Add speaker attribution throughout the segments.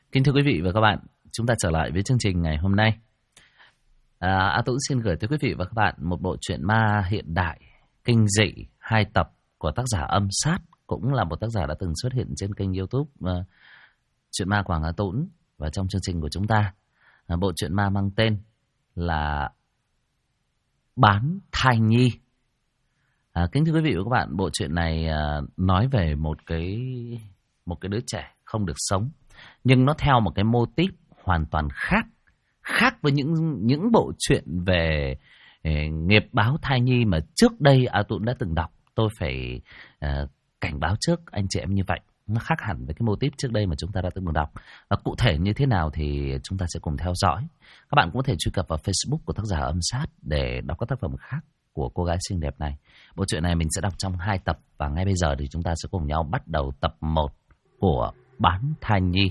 Speaker 1: Kính thưa quý vị và các bạn, chúng ta trở lại với chương trình ngày hôm nay. A Tũng xin gửi tới quý vị và các bạn một bộ truyện ma hiện đại, kinh dị, 2 tập của tác giả Âm Sát, cũng là một tác giả đã từng xuất hiện trên kênh YouTube Truyện Ma Quảng A Tũng. Và trong chương trình của chúng ta, bộ truyện ma mang tên là Bán Thai Nhi. Kính thưa quý vị và các bạn, bộ truyện này nói về một cái đứa trẻ không được sống, nhưng nó theo một cái mô típ hoàn toàn khác với những bộ truyện về nghiệp báo thai nhi mà trước đây A Tũng đã từng đọc. Tôi phải cảnh báo trước anh chị em như vậy, nó khác hẳn với cái mô típ trước đây mà chúng ta đã từng đọc. Và cụ thể như thế nào thì chúng ta sẽ cùng theo dõi. Các bạn cũng có thể truy cập vào Facebook của tác giả Âm Sát để đọc các tác phẩm khác của cô gái xinh đẹp này. Bộ truyện này mình sẽ đọc trong 2 tập, và ngay bây giờ thì chúng ta sẽ cùng nhau bắt đầu tập 1 của Bán Thai Nhi.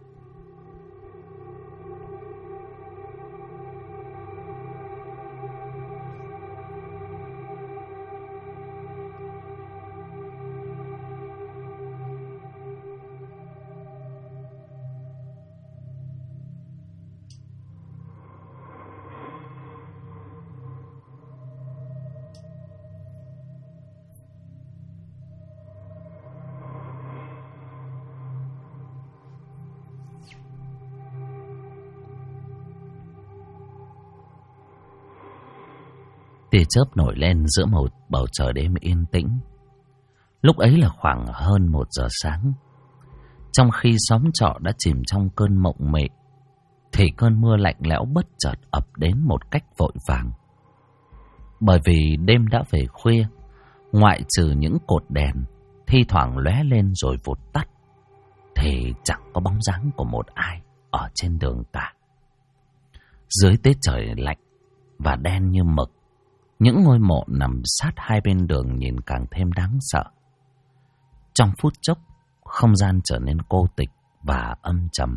Speaker 1: Tia chớp nổi lên giữa một bầu trời đêm yên tĩnh. Lúc ấy là khoảng hơn 1 giờ sáng. Trong khi xóm trọ đã chìm trong cơn mộng mị, thì cơn mưa lạnh lẽo bất chợt ập đến một cách vội vàng. Bởi vì đêm đã về khuya, ngoại trừ những cột đèn thi thoảng lóe lên rồi vụt tắt, thì chẳng có bóng dáng của một ai ở trên đường cả. Dưới tiết trời lạnh và đen như mực, những ngôi mộ nằm sát hai bên đường nhìn càng thêm đáng sợ. Trong phút chốc, không gian trở nên cô tịch và âm trầm.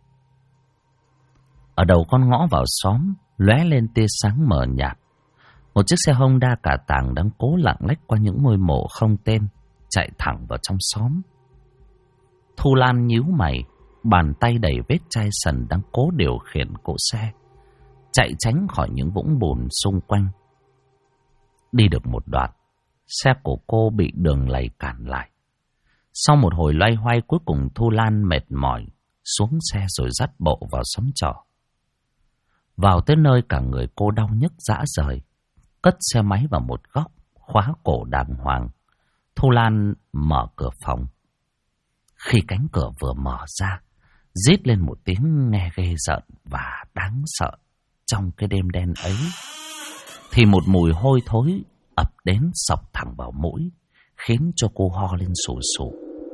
Speaker 1: Ở đầu con ngõ vào xóm, lóe lên tia sáng mờ nhạt. Một chiếc xe Honda cả tàng đang cố lạng lách qua những ngôi mộ không tên, chạy thẳng vào trong xóm. Thu Lan nhíu mày, bàn tay đầy vết chai sần đang cố điều khiển cỗ xe, chạy tránh khỏi những vũng bùn xung quanh. Đi được một đoạn, xe của cô bị đường lầy cản lại. Sau một hồi loay hoay, cuối cùng Thu Lan mệt mỏi xuống xe rồi dắt bộ vào xóm trọ. Vào tới nơi, cả người cô đau nhức rã rời. Cất xe máy vào một góc, khóa cổ đàng hoàng. Thu Lan mở cửa phòng. Khi cánh cửa vừa mở ra, rít lên một tiếng nghe ghê rợn và đáng sợ. Trong cái đêm đen ấy, thì một mùi hôi thối ập đến xộc thẳng vào mũi, khiến cho cô ho lên sù sù.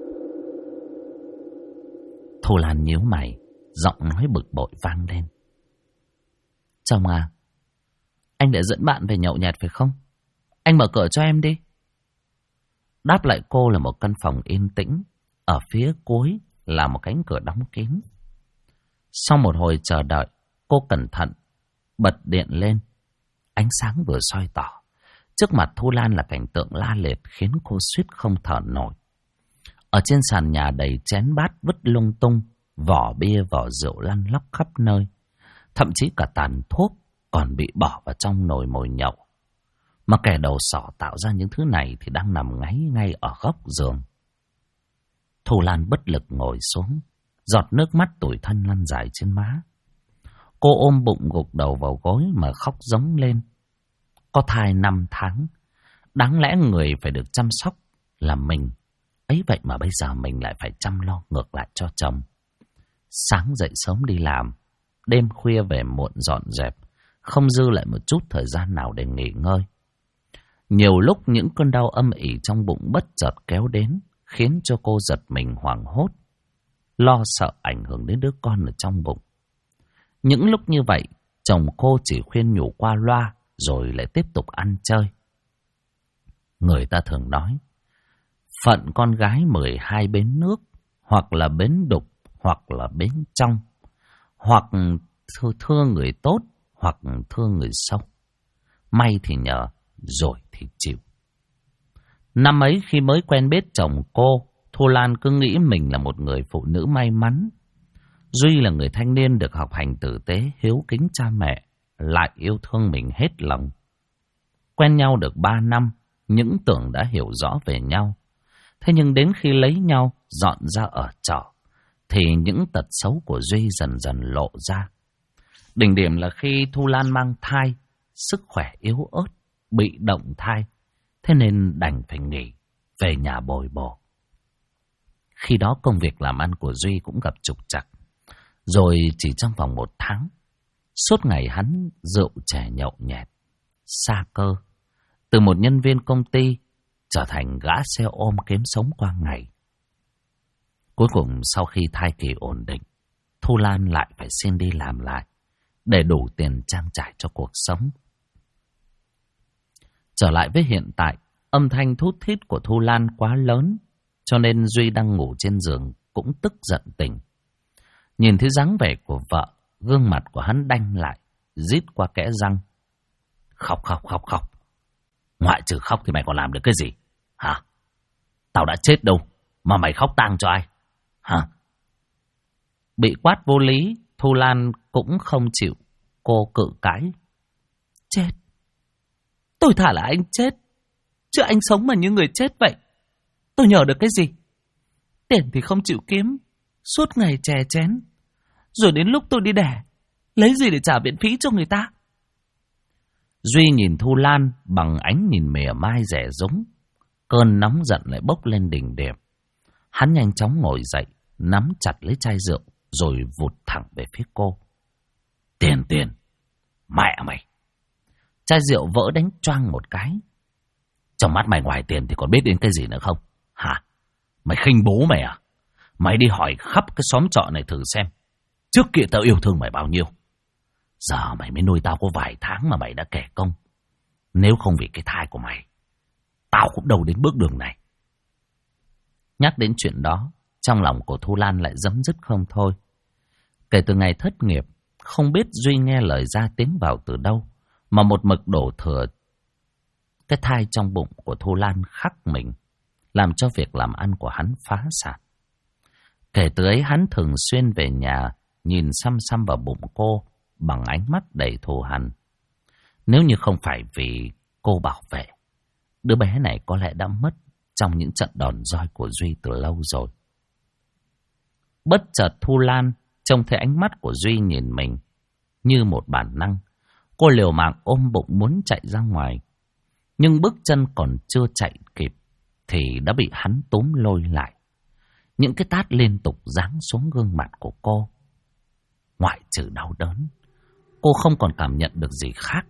Speaker 1: Thu Lan nhíu mày, giọng nói bực bội vang lên. Chồng à, anh đã dẫn bạn về nhậu nhẹt phải không? Anh mở cửa cho em đi. Đáp lại cô là một căn phòng yên tĩnh. Ở phía cuối là một cánh cửa đóng kín. Sau một hồi chờ đợi, cô cẩn thận bật điện lên. Ánh sáng vừa soi tỏ, trước mặt Thu Lan là cảnh tượng la liệt khiến cô suýt không thở nổi. Ở trên sàn nhà đầy chén bát vứt lung tung, vỏ bia vỏ rượu lăn lóc khắp nơi. Thậm chí cả tàn thuốc còn bị bỏ vào trong nồi mồi nhậu. Mà kẻ đầu sỏ tạo ra những thứ này thì đang nằm ngáy ngay ở góc giường. Thu Lan bất lực ngồi xuống, giọt nước mắt tủi thân lăn dài trên má. Cô ôm bụng gục đầu vào gối mà khóc rống lên. Có thai 5 tháng, đáng lẽ người phải được chăm sóc là mình. Ấy vậy mà bây giờ mình lại phải chăm lo ngược lại cho chồng. Sáng dậy sớm đi làm, đêm khuya về muộn dọn dẹp, không dư lại một chút thời gian nào để nghỉ ngơi. Nhiều lúc những cơn đau âm ỉ trong bụng bất chợt kéo đến, khiến cho cô giật mình hoảng hốt, lo sợ ảnh hưởng đến đứa con ở trong bụng. Những lúc như vậy, chồng cô chỉ khuyên nhủ qua loa rồi lại tiếp tục ăn chơi. Người ta thường nói, phận con gái 12 bến nước, hoặc là bến đục, hoặc là bến trong, hoặc thương người tốt, hoặc thương người xấu. May thì nhờ, rồi thì chịu. Năm ấy khi mới quen biết chồng cô, Thu Lan cứ nghĩ mình là một người phụ nữ may mắn. Duy là người thanh niên được học hành tử tế, hiếu kính cha mẹ, lại yêu thương mình hết lòng. Quen nhau được 3 năm, những tưởng đã hiểu rõ về nhau. Thế nhưng đến khi lấy nhau, dọn ra ở trọ, thì những tật xấu của Duy dần dần lộ ra. Đỉnh điểm là khi Thu Lan mang thai, sức khỏe yếu ớt, bị động thai, thế nên đành phải nghỉ, về nhà bồi bổ. Khi đó công việc làm ăn của Duy cũng gặp trục trặc. Rồi chỉ trong vòng 1 tháng, suốt ngày hắn rượu chè nhậu nhẹt, sa cơ. Từ một nhân viên công ty trở thành gã xe ôm kiếm sống qua ngày. Cuối cùng sau khi thai kỳ ổn định, Thu Lan lại phải xin đi làm lại để đủ tiền trang trải cho cuộc sống. Trở lại với hiện tại, âm thanh thút thít của Thu Lan quá lớn, cho nên Duy đang ngủ trên giường cũng tức giận tỉnh. Nhìn thấy dáng vẻ của vợ, gương mặt của hắn đanh lại, rít qua kẽ răng. Khóc. Ngoại trừ khóc thì mày còn làm được cái gì? Hả? Tao đã chết đâu, mà mày khóc tang cho ai? Hả? Bị quát vô lý, Thu Lan cũng không chịu. Cô cự cãi. Chết? Tôi thả là anh chết, chứ anh sống mà như người chết vậy. Tôi nhờ được cái gì? Tiền thì không chịu kiếm, suốt ngày chè chén. Rồi đến lúc tôi đi đẻ, lấy gì để trả viện phí cho người ta? Duy nhìn Thu Lan bằng ánh nhìn mỉa mai rẻ rúng. Cơn nóng giận lại bốc lên đỉnh điểm. Hắn nhanh chóng ngồi dậy, nắm chặt lấy chai rượu, rồi vụt thẳng về phía cô. Tiền, mẹ mày! Chai rượu vỡ đánh choang một cái. Trong mắt mày ngoài tiền thì còn biết đến cái gì nữa không? Hả? Mày khinh bố mày à? Mày đi hỏi khắp cái xóm trọ này thử xem. Trước kia tao yêu thương mày bao nhiêu. Giờ mày mới nuôi tao có vài tháng mà mày đã kẻ công. Nếu không vì cái thai của mày, tao cũng đâu đến bước đường này. Nhắc đến chuyện đó, trong lòng của Thu Lan lại giấm dứt không thôi. Kể từ ngày thất nghiệp, không biết Duy nghe lời ra tiếng vào từ đâu, mà một mực đổ thừa cái thai trong bụng của Thu Lan khắc mình, làm cho việc làm ăn của hắn phá sản. Kể từ ấy hắn thường xuyên về nhà, nhìn xăm xăm vào bụng cô bằng ánh mắt đầy thù hằn. Nếu như không phải vì cô bảo vệ, đứa bé này có lẽ đã mất trong những trận đòn roi của Duy từ lâu rồi. Bất chợt Thu Lan trông thấy ánh mắt của Duy nhìn mình. Như một bản năng, cô liều mạng ôm bụng muốn chạy ra ngoài. Nhưng bước chân còn chưa chạy kịp thì đã bị hắn túm lôi lại. Những cái tát liên tục giáng xuống gương mặt của cô. Ngoại trừ đau đớn, cô không còn cảm nhận được gì khác.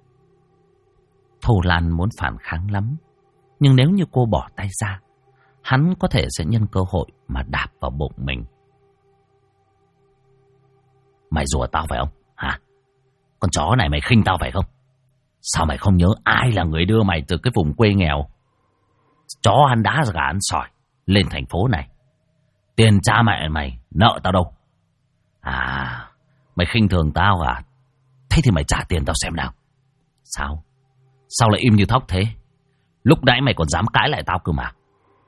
Speaker 1: Thu Lan muốn phản kháng lắm, nhưng nếu như cô bỏ tay ra, hắn có thể sẽ nhân cơ hội mà đạp vào bụng mình. Mày rủa tao phải không? Hả? Con chó này mày khinh tao phải không? Sao mày không nhớ ai là người đưa mày từ cái vùng quê nghèo, chó ăn đá gà ăn sỏi, lên thành phố này? Tiền cha mẹ mày nợ tao đâu? À, mày khinh thường tao à? Thế thì mày trả tiền tao xem nào. Sao? Sao lại im như thóc thế? Lúc nãy mày còn dám cãi lại tao cơ mà.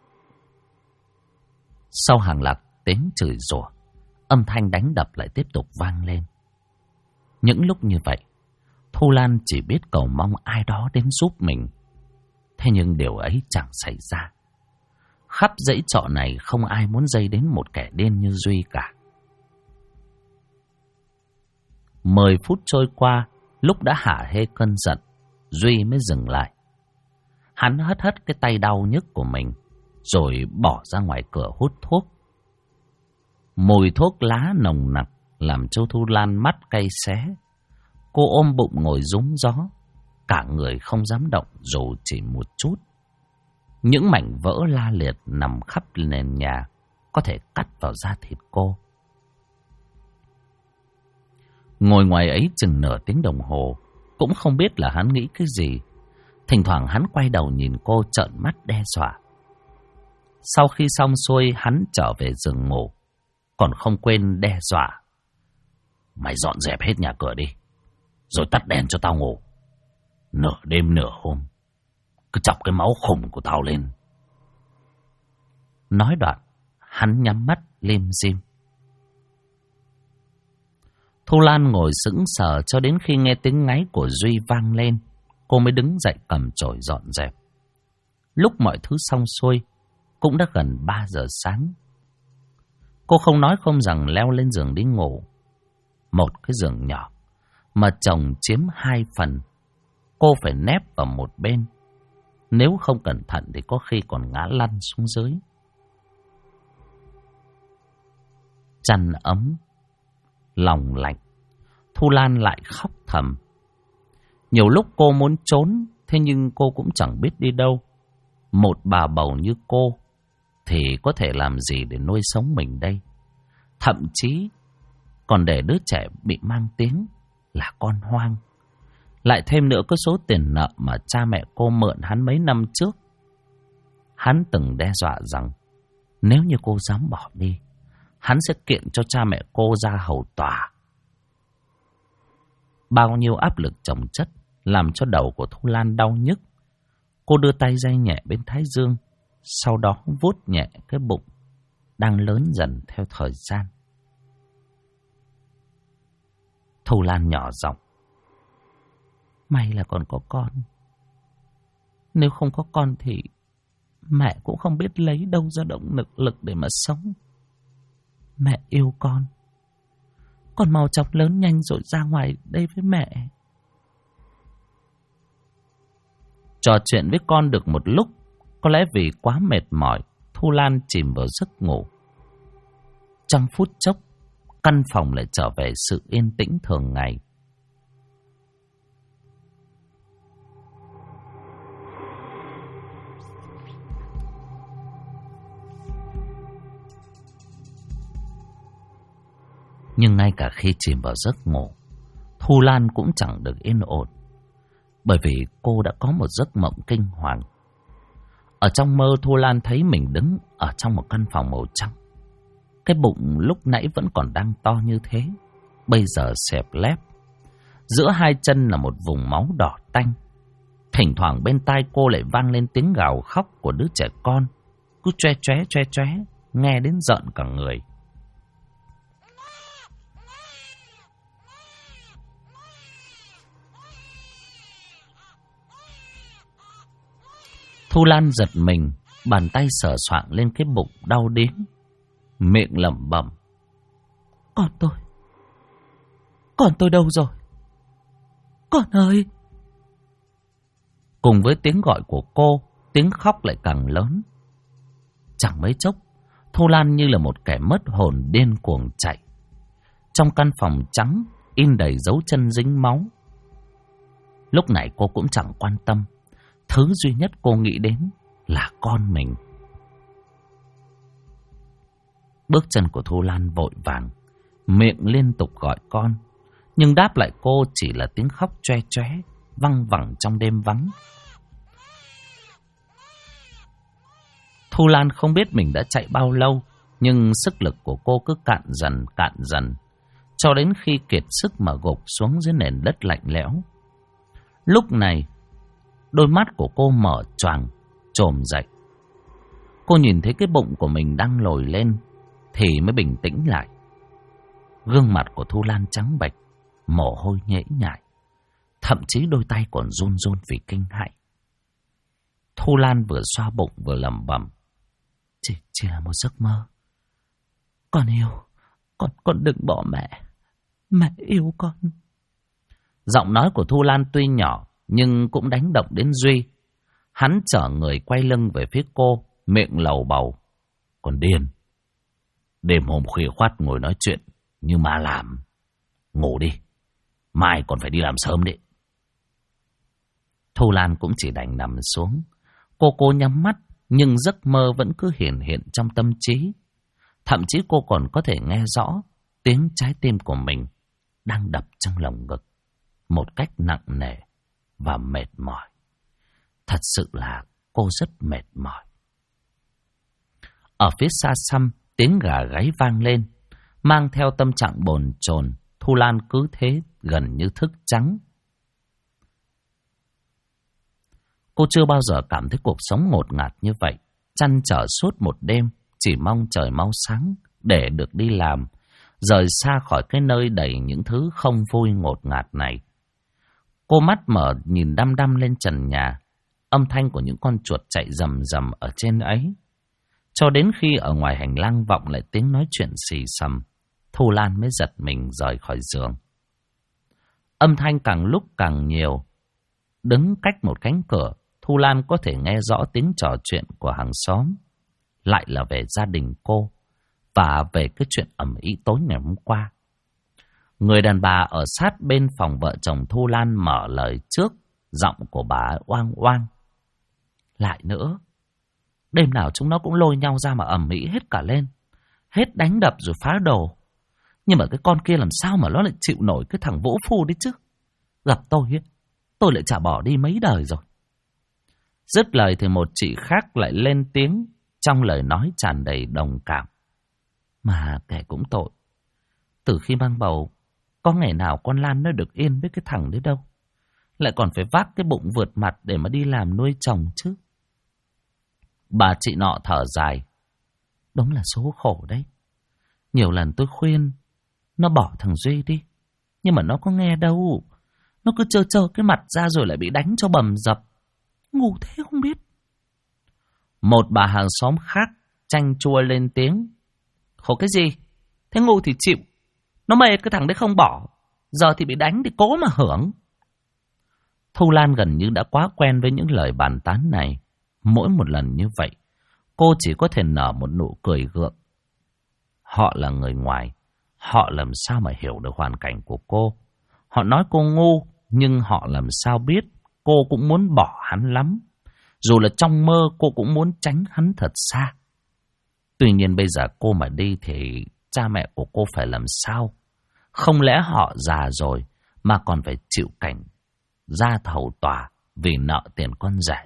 Speaker 1: Sau hàng loạt tiếng chửi rủa, âm thanh đánh đập lại tiếp tục vang lên. Những lúc như vậy, Thu Lan chỉ biết cầu mong ai đó đến giúp mình. Thế nhưng điều ấy chẳng xảy ra. Khắp dãy trọ này không ai muốn dây đến một kẻ điên như Duy cả. 10 phút trôi qua, lúc đã hả hê cơn giận, Duy mới dừng lại. Hắn hất hất cái tay đau nhức của mình, rồi bỏ ra ngoài cửa hút thuốc. Mùi thuốc lá nồng nặc làm cho Thu Lan mắt cay xé. Cô ôm bụng ngồi rúng gió, cả người không dám động dù chỉ một chút. Những mảnh vỡ la liệt nằm khắp nền nhà, có thể cắt vào da thịt cô. Ngồi ngoài ấy chừng nửa tiếng đồng hồ, cũng không biết là hắn nghĩ cái gì. Thỉnh thoảng hắn quay đầu nhìn cô trợn mắt đe dọa. Sau khi xong xuôi, hắn trở về giường ngủ, còn không quên đe dọa. Mày dọn dẹp hết nhà cửa đi, rồi tắt đèn cho tao ngủ. Nửa đêm nửa hôm, cứ chọc cái máu khủng của tao lên. Nói đoạn, hắn nhắm mắt lim dim. Thu Lan ngồi sững sờ cho đến khi nghe tiếng ngáy của Duy vang lên, cô mới đứng dậy cầm chổi dọn dẹp. Lúc mọi thứ xong xuôi, cũng đã gần 3 giờ sáng. Cô không nói không rằng leo lên giường đi ngủ. Một cái giường nhỏ mà chồng chiếm 2 phần, cô phải nép vào một bên. Nếu không cẩn thận thì có khi còn ngã lăn xuống dưới. Chăn ấm, lòng lạnh, Thu Lan lại khóc thầm. Nhiều lúc cô muốn trốn, thế nhưng cô cũng chẳng biết đi đâu. Một bà bầu như cô thì có thể làm gì để nuôi sống mình đây? Thậm chí còn để đứa trẻ bị mang tiếng là con hoang. Lại thêm nữa cái số tiền nợ mà cha mẹ cô mượn hắn mấy năm trước. Hắn từng đe dọa rằng nếu như cô dám bỏ đi, hắn sẽ kiện cho cha mẹ cô ra hầu tòa. Bao nhiêu áp lực chồng chất làm cho đầu của Thu Lan đau nhức. Cô đưa tay day nhẹ bên thái dương, sau đó vuốt nhẹ cái bụng đang lớn dần theo thời gian. Thu Lan nhỏ giọng: may là còn có con. Nếu không có con thì mẹ cũng không biết lấy đâu ra động lực để mà sống. Mẹ yêu con mau chóng lớn nhanh rồi ra ngoài đây với mẹ. Trò chuyện với con được một lúc, có lẽ vì quá mệt mỏi, Thu Lan chìm vào giấc ngủ. Trong phút chốc, căn phòng lại trở về sự yên tĩnh thường ngày. Nhưng ngay cả khi chìm vào giấc ngủ, Thu Lan cũng chẳng được yên ổn. Bởi vì cô đã có một giấc mộng kinh hoàng. Ở trong mơ, Thu Lan thấy mình đứng ở trong một căn phòng màu trắng. Cái bụng lúc nãy vẫn còn đang to như thế, bây giờ xẹp lép. Giữa hai chân là một vùng máu đỏ tanh. Thỉnh thoảng bên tai cô lại vang lên tiếng gào khóc của đứa trẻ con, cứ choe choe, nghe đến giận cả người. Thu Lan giật mình, bàn tay sờ soạng lên cái bụng đau điếng, miệng lẩm bẩm: Con tôi đâu rồi? Con ơi! Cùng với tiếng gọi của cô, tiếng khóc lại càng lớn. Chẳng mấy chốc, Thu Lan như là một kẻ mất hồn điên cuồng chạy. Trong căn phòng trắng, in đầy dấu chân dính máu. Lúc này cô cũng chẳng quan tâm. Thứ duy nhất cô nghĩ đến là con mình. Bước chân của Thu Lan vội vàng, miệng liên tục gọi con, nhưng đáp lại cô chỉ là tiếng khóc choe choe, văng vẳng trong đêm vắng. Thu Lan không biết mình đã chạy bao lâu, nhưng sức lực của cô cứ cạn dần, cho đến khi kiệt sức mà gục xuống dưới nền đất lạnh lẽo. Lúc này, đôi mắt của cô mở choàng, trồm dậy. Cô nhìn thấy cái bụng của mình đang lồi lên thì mới bình tĩnh lại. Gương mặt của Thu Lan trắng bệch, mồ hôi nhễ nhại, thậm chí đôi tay còn run vì kinh hãi. Thu Lan vừa xoa bụng vừa lẩm bẩm: Chỉ là một giấc mơ. Con yêu, con đừng bỏ mẹ. Mẹ yêu con. Giọng nói của Thu Lan tuy nhỏ nhưng cũng đánh động đến Duy. Hắn chở người quay lưng về phía cô, miệng lầu bầu: Còn điên. Đêm hôm khuya khoắt ngồi nói chuyện như ma làm. Ngủ đi, mai còn phải đi làm sớm đấy. Thu Lan cũng chỉ đành nằm xuống. Cô nhắm mắt, nhưng giấc mơ vẫn cứ hiện trong tâm trí. Thậm chí cô còn có thể nghe rõ tiếng trái tim của mình đang đập trong lồng ngực một cách nặng nề và mệt mỏi. Thật sự là cô rất mệt mỏi. Ở phía xa xăm, tiếng gà gáy vang lên, mang theo tâm trạng bồn chồn. Thu Lan cứ thế gần như thức trắng. Cô chưa bao giờ cảm thấy cuộc sống ngột ngạt như vậy. Trăn trở suốt một đêm, chỉ mong trời mau sáng để được đi làm. rời xa khỏi cái nơi đầy những thứ không vui ngột ngạt này. Cô mắt mở nhìn đăm đăm lên trần nhà, âm thanh của những con chuột chạy rầm rầm ở trên ấy. Cho đến khi ở ngoài hành lang vọng lại tiếng nói chuyện xì xầm, Thu Lan mới giật mình rời khỏi giường. Âm thanh càng lúc càng nhiều. Đứng cách một cánh cửa, Thu Lan có thể nghe rõ tiếng trò chuyện của hàng xóm. Lại là về gia đình cô và về cái chuyện ầm ĩ tối ngày hôm qua. Người đàn bà ở sát bên phòng vợ chồng Thu Lan mở lời trước, giọng của bà oang oang. Lại nữa, đêm nào chúng nó cũng lôi nhau ra mà ầm ĩ hết cả lên, hết đánh đập rồi phá đồ. Nhưng mà cái con kia làm sao mà nó lại chịu nổi cái thằng Vũ Phu đấy chứ. Gặp tôi ấy, tôi lại chả bỏ đi mấy đời rồi. Dứt lời thì một chị khác lại lên tiếng, trong lời nói tràn đầy đồng cảm. Mà kẻ cũng tội. Từ khi mang bầu, có ngày nào con Lan nó được yên với cái thằng đấy đâu. Lại còn phải vác cái bụng vượt mặt để mà đi làm nuôi chồng chứ. Bà chị nọ thở dài. Đúng là số khổ đấy. Nhiều lần tôi khuyên nó bỏ thằng Duy đi, nhưng mà nó có nghe đâu. Nó cứ trơ cái mặt ra rồi lại bị đánh cho bầm dập. Ngu thế không biết. Một bà hàng xóm khác chanh chua lên tiếng. Khổ cái gì? Thế ngu thì chịu. Nó mê cái thằng đấy không bỏ, giờ thì bị đánh thì cố mà hưởng. Thu Lan gần như đã quá quen với những lời bàn tán này. Mỗi một lần như vậy, cô chỉ có thể nở một nụ cười gượng. Họ là người ngoài, họ làm sao mà hiểu được hoàn cảnh của cô. Họ nói cô ngu, nhưng họ làm sao biết cô cũng muốn bỏ hắn lắm. Dù là trong mơ cô cũng muốn tránh hắn thật xa. Tuy nhiên bây giờ cô mà đi thì cha mẹ của cô phải làm sao? Không lẽ họ già rồi mà còn phải chịu cảnh ra thầu tòa vì nợ tiền con rể?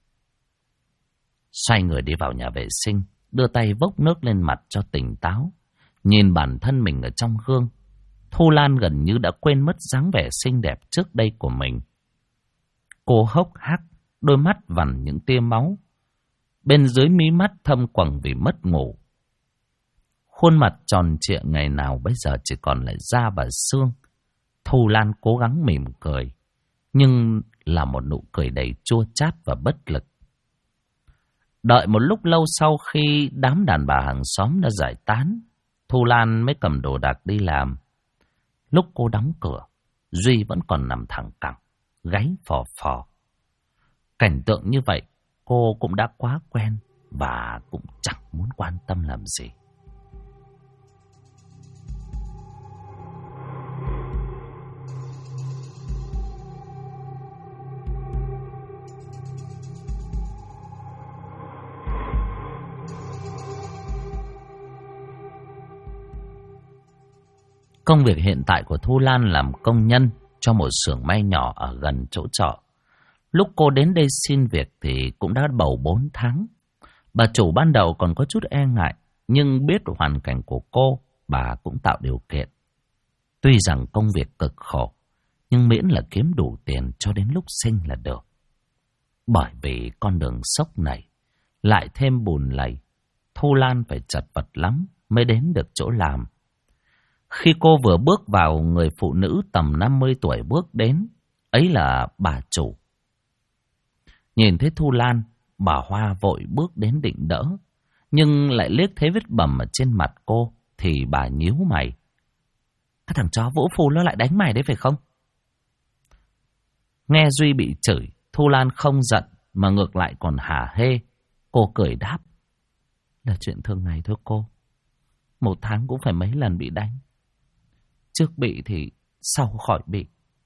Speaker 1: Xoay người đi vào nhà vệ sinh, đưa tay vốc nước lên mặt cho tỉnh táo. Nhìn bản thân mình ở trong gương, Thu Lan gần như đã quên mất dáng vẻ xinh đẹp trước đây của mình. Cô hốc hác, đôi mắt vằn những tia máu. Bên dưới mí mắt thâm quầng vì mất ngủ. Khuôn mặt tròn trịa ngày nào bây giờ chỉ còn lại da và xương. Thu Lan cố gắng mỉm cười, nhưng là một nụ cười đầy chua chát và bất lực. Đợi một lúc lâu sau khi đám đàn bà hàng xóm đã giải tán, Thu Lan mới cầm đồ đạc đi làm. Lúc cô đóng cửa, Duy vẫn còn nằm thẳng cẳng, gáy phò phò. Cảnh tượng như vậy, cô cũng đã quá quen và cũng chẳng muốn quan tâm làm gì. Công việc hiện tại của Thu Lan làm công nhân cho một xưởng may nhỏ ở gần chỗ trọ. Lúc cô đến đây xin việc thì cũng đã bầu 4 tháng. Bà chủ ban đầu còn có chút e ngại, nhưng biết hoàn cảnh của cô, bà cũng tạo điều kiện. Tuy rằng công việc cực khổ, nhưng miễn là kiếm đủ tiền cho đến lúc sinh là được. Bởi vì con đường sốc này, lại thêm bùn lầy, Thu Lan phải chật vật lắm mới đến được chỗ làm. Khi cô vừa bước vào, người phụ nữ tầm 50 tuổi bước đến, ấy là bà chủ. Nhìn thấy Thu Lan, bà Hoa vội bước đến định đỡ, nhưng lại liếc thấy vết bầm ở trên mặt cô, thì bà nhíu mày. Cái thằng chó Vũ Phu nó lại đánh mày đấy phải không? Nghe Duy bị chửi, Thu Lan không giận, mà ngược lại còn hả hê. Cô cười đáp. Là chuyện thường ngày thôi cô. 1 tháng cũng phải mấy lần bị đánh. Trước bị thì sau khỏi bị.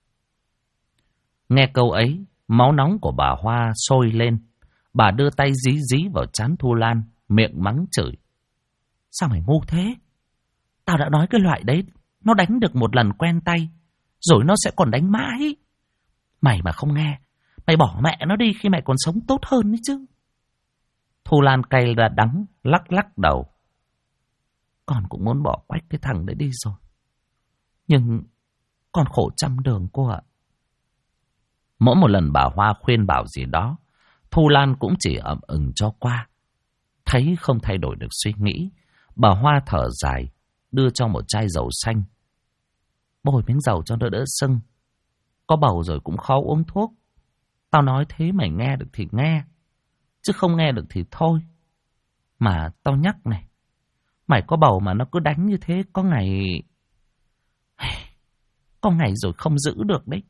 Speaker 1: Nghe câu ấy, máu nóng của bà Hoa sôi lên. Bà đưa tay dí dí vào trán Thu Lan, miệng mắng chửi. Sao mày ngu thế? Tao đã nói cái loại đấy, nó đánh được một lần quen tay, rồi nó sẽ còn đánh mãi. Mày mà không nghe, mày bỏ mẹ nó đi khi mày còn sống tốt hơn đấy chứ. Thu Lan cay ra đắng, lắc lắc đầu. Con cũng muốn bỏ quách cái thằng đấy đi rồi, nhưng con khổ trăm đường cô ạ. Mỗi một lần bà Hoa khuyên bảo gì đó, Thu Lan cũng chỉ ậm ừng cho qua. Thấy không thay đổi được suy nghĩ, bà Hoa thở dài, đưa cho một chai dầu xanh. Bôi miếng dầu cho nó đỡ sưng. Có bầu rồi cũng khó uống thuốc. Tao nói thế mày nghe được thì nghe, chứ không nghe được thì thôi. Mà tao nhắc này, mày có bầu mà nó cứ đánh như thế, có ngày rồi không giữ được đấy.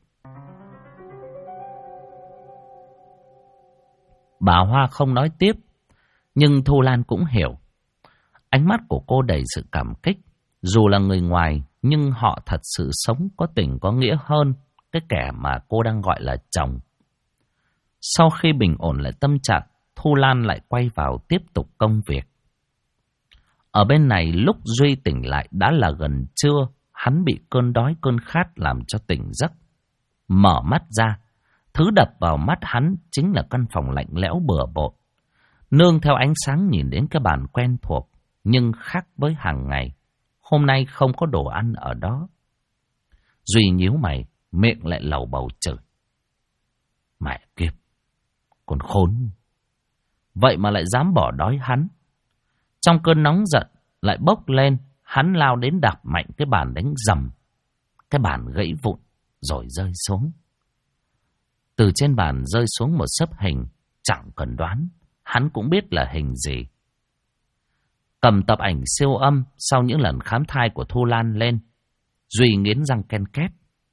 Speaker 1: Bà Hoa không nói tiếp, nhưng Thu Lan cũng hiểu. Ánh mắt của cô đầy sự cảm kích. Dù là người ngoài, nhưng họ thật sự sống có tình có nghĩa hơn cái kẻ mà cô đang gọi là chồng. Sau khi bình ổn lại tâm trạng, Thu Lan lại quay vào tiếp tục công việc. Ở bên này, lúc Duy tỉnh lại đã là gần trưa. Hắn bị cơn đói cơn khát làm cho tỉnh giấc. Mở mắt ra, thứ đập vào mắt hắn chính là căn phòng lạnh lẽo bừa bộn. Nương theo ánh sáng nhìn đến cái bàn quen thuộc, nhưng khác với hàng ngày. Hôm nay không có đồ ăn ở đó. Duy nhíu mày, miệng lại lầu bầu chửi. Mẹ kiếp, con khốn. Vậy mà lại dám bỏ đói hắn. Trong cơn nóng giận lại bốc lên, hắn lao đến đạp mạnh cái bàn đánh rầm. Cái bàn gãy vụn rồi rơi xuống. Từ trên bàn rơi xuống một xấp hình, chẳng cần đoán, hắn cũng biết là hình gì. Cầm tập ảnh siêu âm sau những lần khám thai của Thu Lan lên, Duy nghiến răng ken két.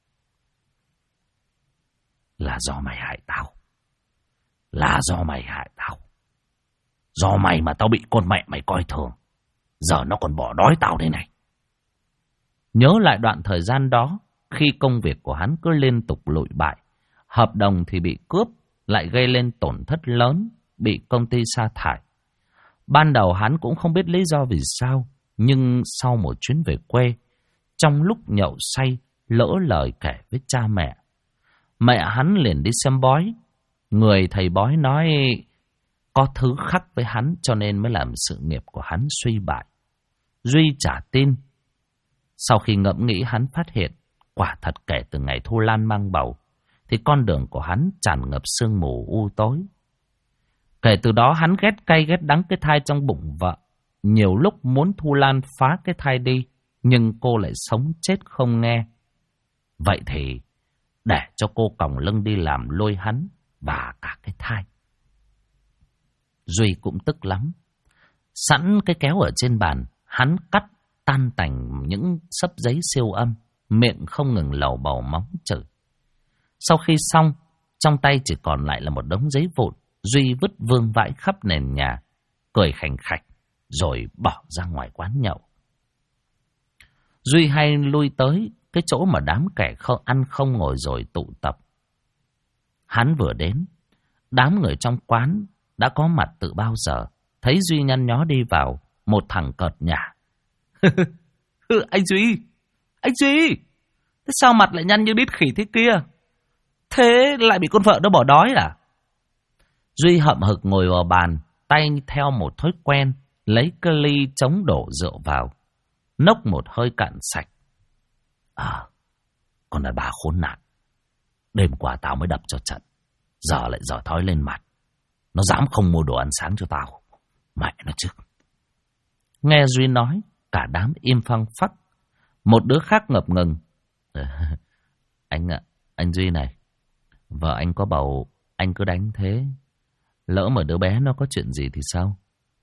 Speaker 1: Là do mày hại tao. Là do mày hại tao. Do mày mà tao bị con mẹ mày coi thường. Giờ nó còn bỏ đói tao đây này. Nhớ lại đoạn thời gian đó, khi công việc của hắn cứ liên tục lụi bại, hợp đồng thì bị cướp, lại gây lên tổn thất lớn, bị công ty sa thải. Ban đầu hắn cũng không biết lý do vì sao, nhưng sau một chuyến về quê, trong lúc nhậu say, lỡ lời kể với cha mẹ. Mẹ hắn liền đi xem bói. Người thầy bói nói có thứ khắc với hắn cho nên mới làm sự nghiệp của hắn suy bại. Duy chả tin. Sau khi ngẫm nghĩ, hắn phát hiện quả thật kể từ ngày Thu Lan mang bầu thì con đường của hắn tràn ngập sương mù u tối. Kể từ đó hắn ghét cay ghét đắng cái thai trong bụng vợ. Nhiều lúc muốn Thu Lan phá cái thai đi, nhưng cô lại sống chết không nghe. Vậy thì để cho cô còng lưng đi làm lôi hắn và cả cái thai. Duy cũng tức lắm. Sẵn cái kéo ở trên bàn, hắn cắt tan tành những xấp giấy siêu âm, miệng không ngừng lầu bầu móng chửi. Sau khi xong, trong tay chỉ còn lại là một đống giấy vụn. Duy vứt vương vãi khắp nền nhà, cười khành khạch, rồi bỏ ra ngoài quán nhậu. Duy hay lui tới cái chỗ mà đám kẻ không ăn không ngồi rồi tụ tập. Hắn vừa đến, đám người trong quán đã có mặt từ bao giờ. Thấy Duy nhăn nhó đi vào, một thằng cợt nhả. Anh Duy! Anh Duy! Thế sao mặt lại nhăn như đít khỉ thế kia? Thế lại bị con vợ nó bỏ đói à? Duy hậm hực ngồi vào bàn, tay theo một thói quen, lấy cái ly chống đổ rượu vào, nốc một hơi cạn sạch. Con đàn bà khốn nạn. Đêm qua tao mới đập cho trận, giờ lại dở thói lên mặt. Nó dám không mua đồ ăn sáng cho tao. Mẹ nó chứ. Nghe Duy nói, cả đám im phăng phắc. Một đứa khác ngập ngừng. Anh Duy này, vợ anh có bầu, anh cứ đánh thế. Lỡ mà đứa bé nó có chuyện gì thì sao?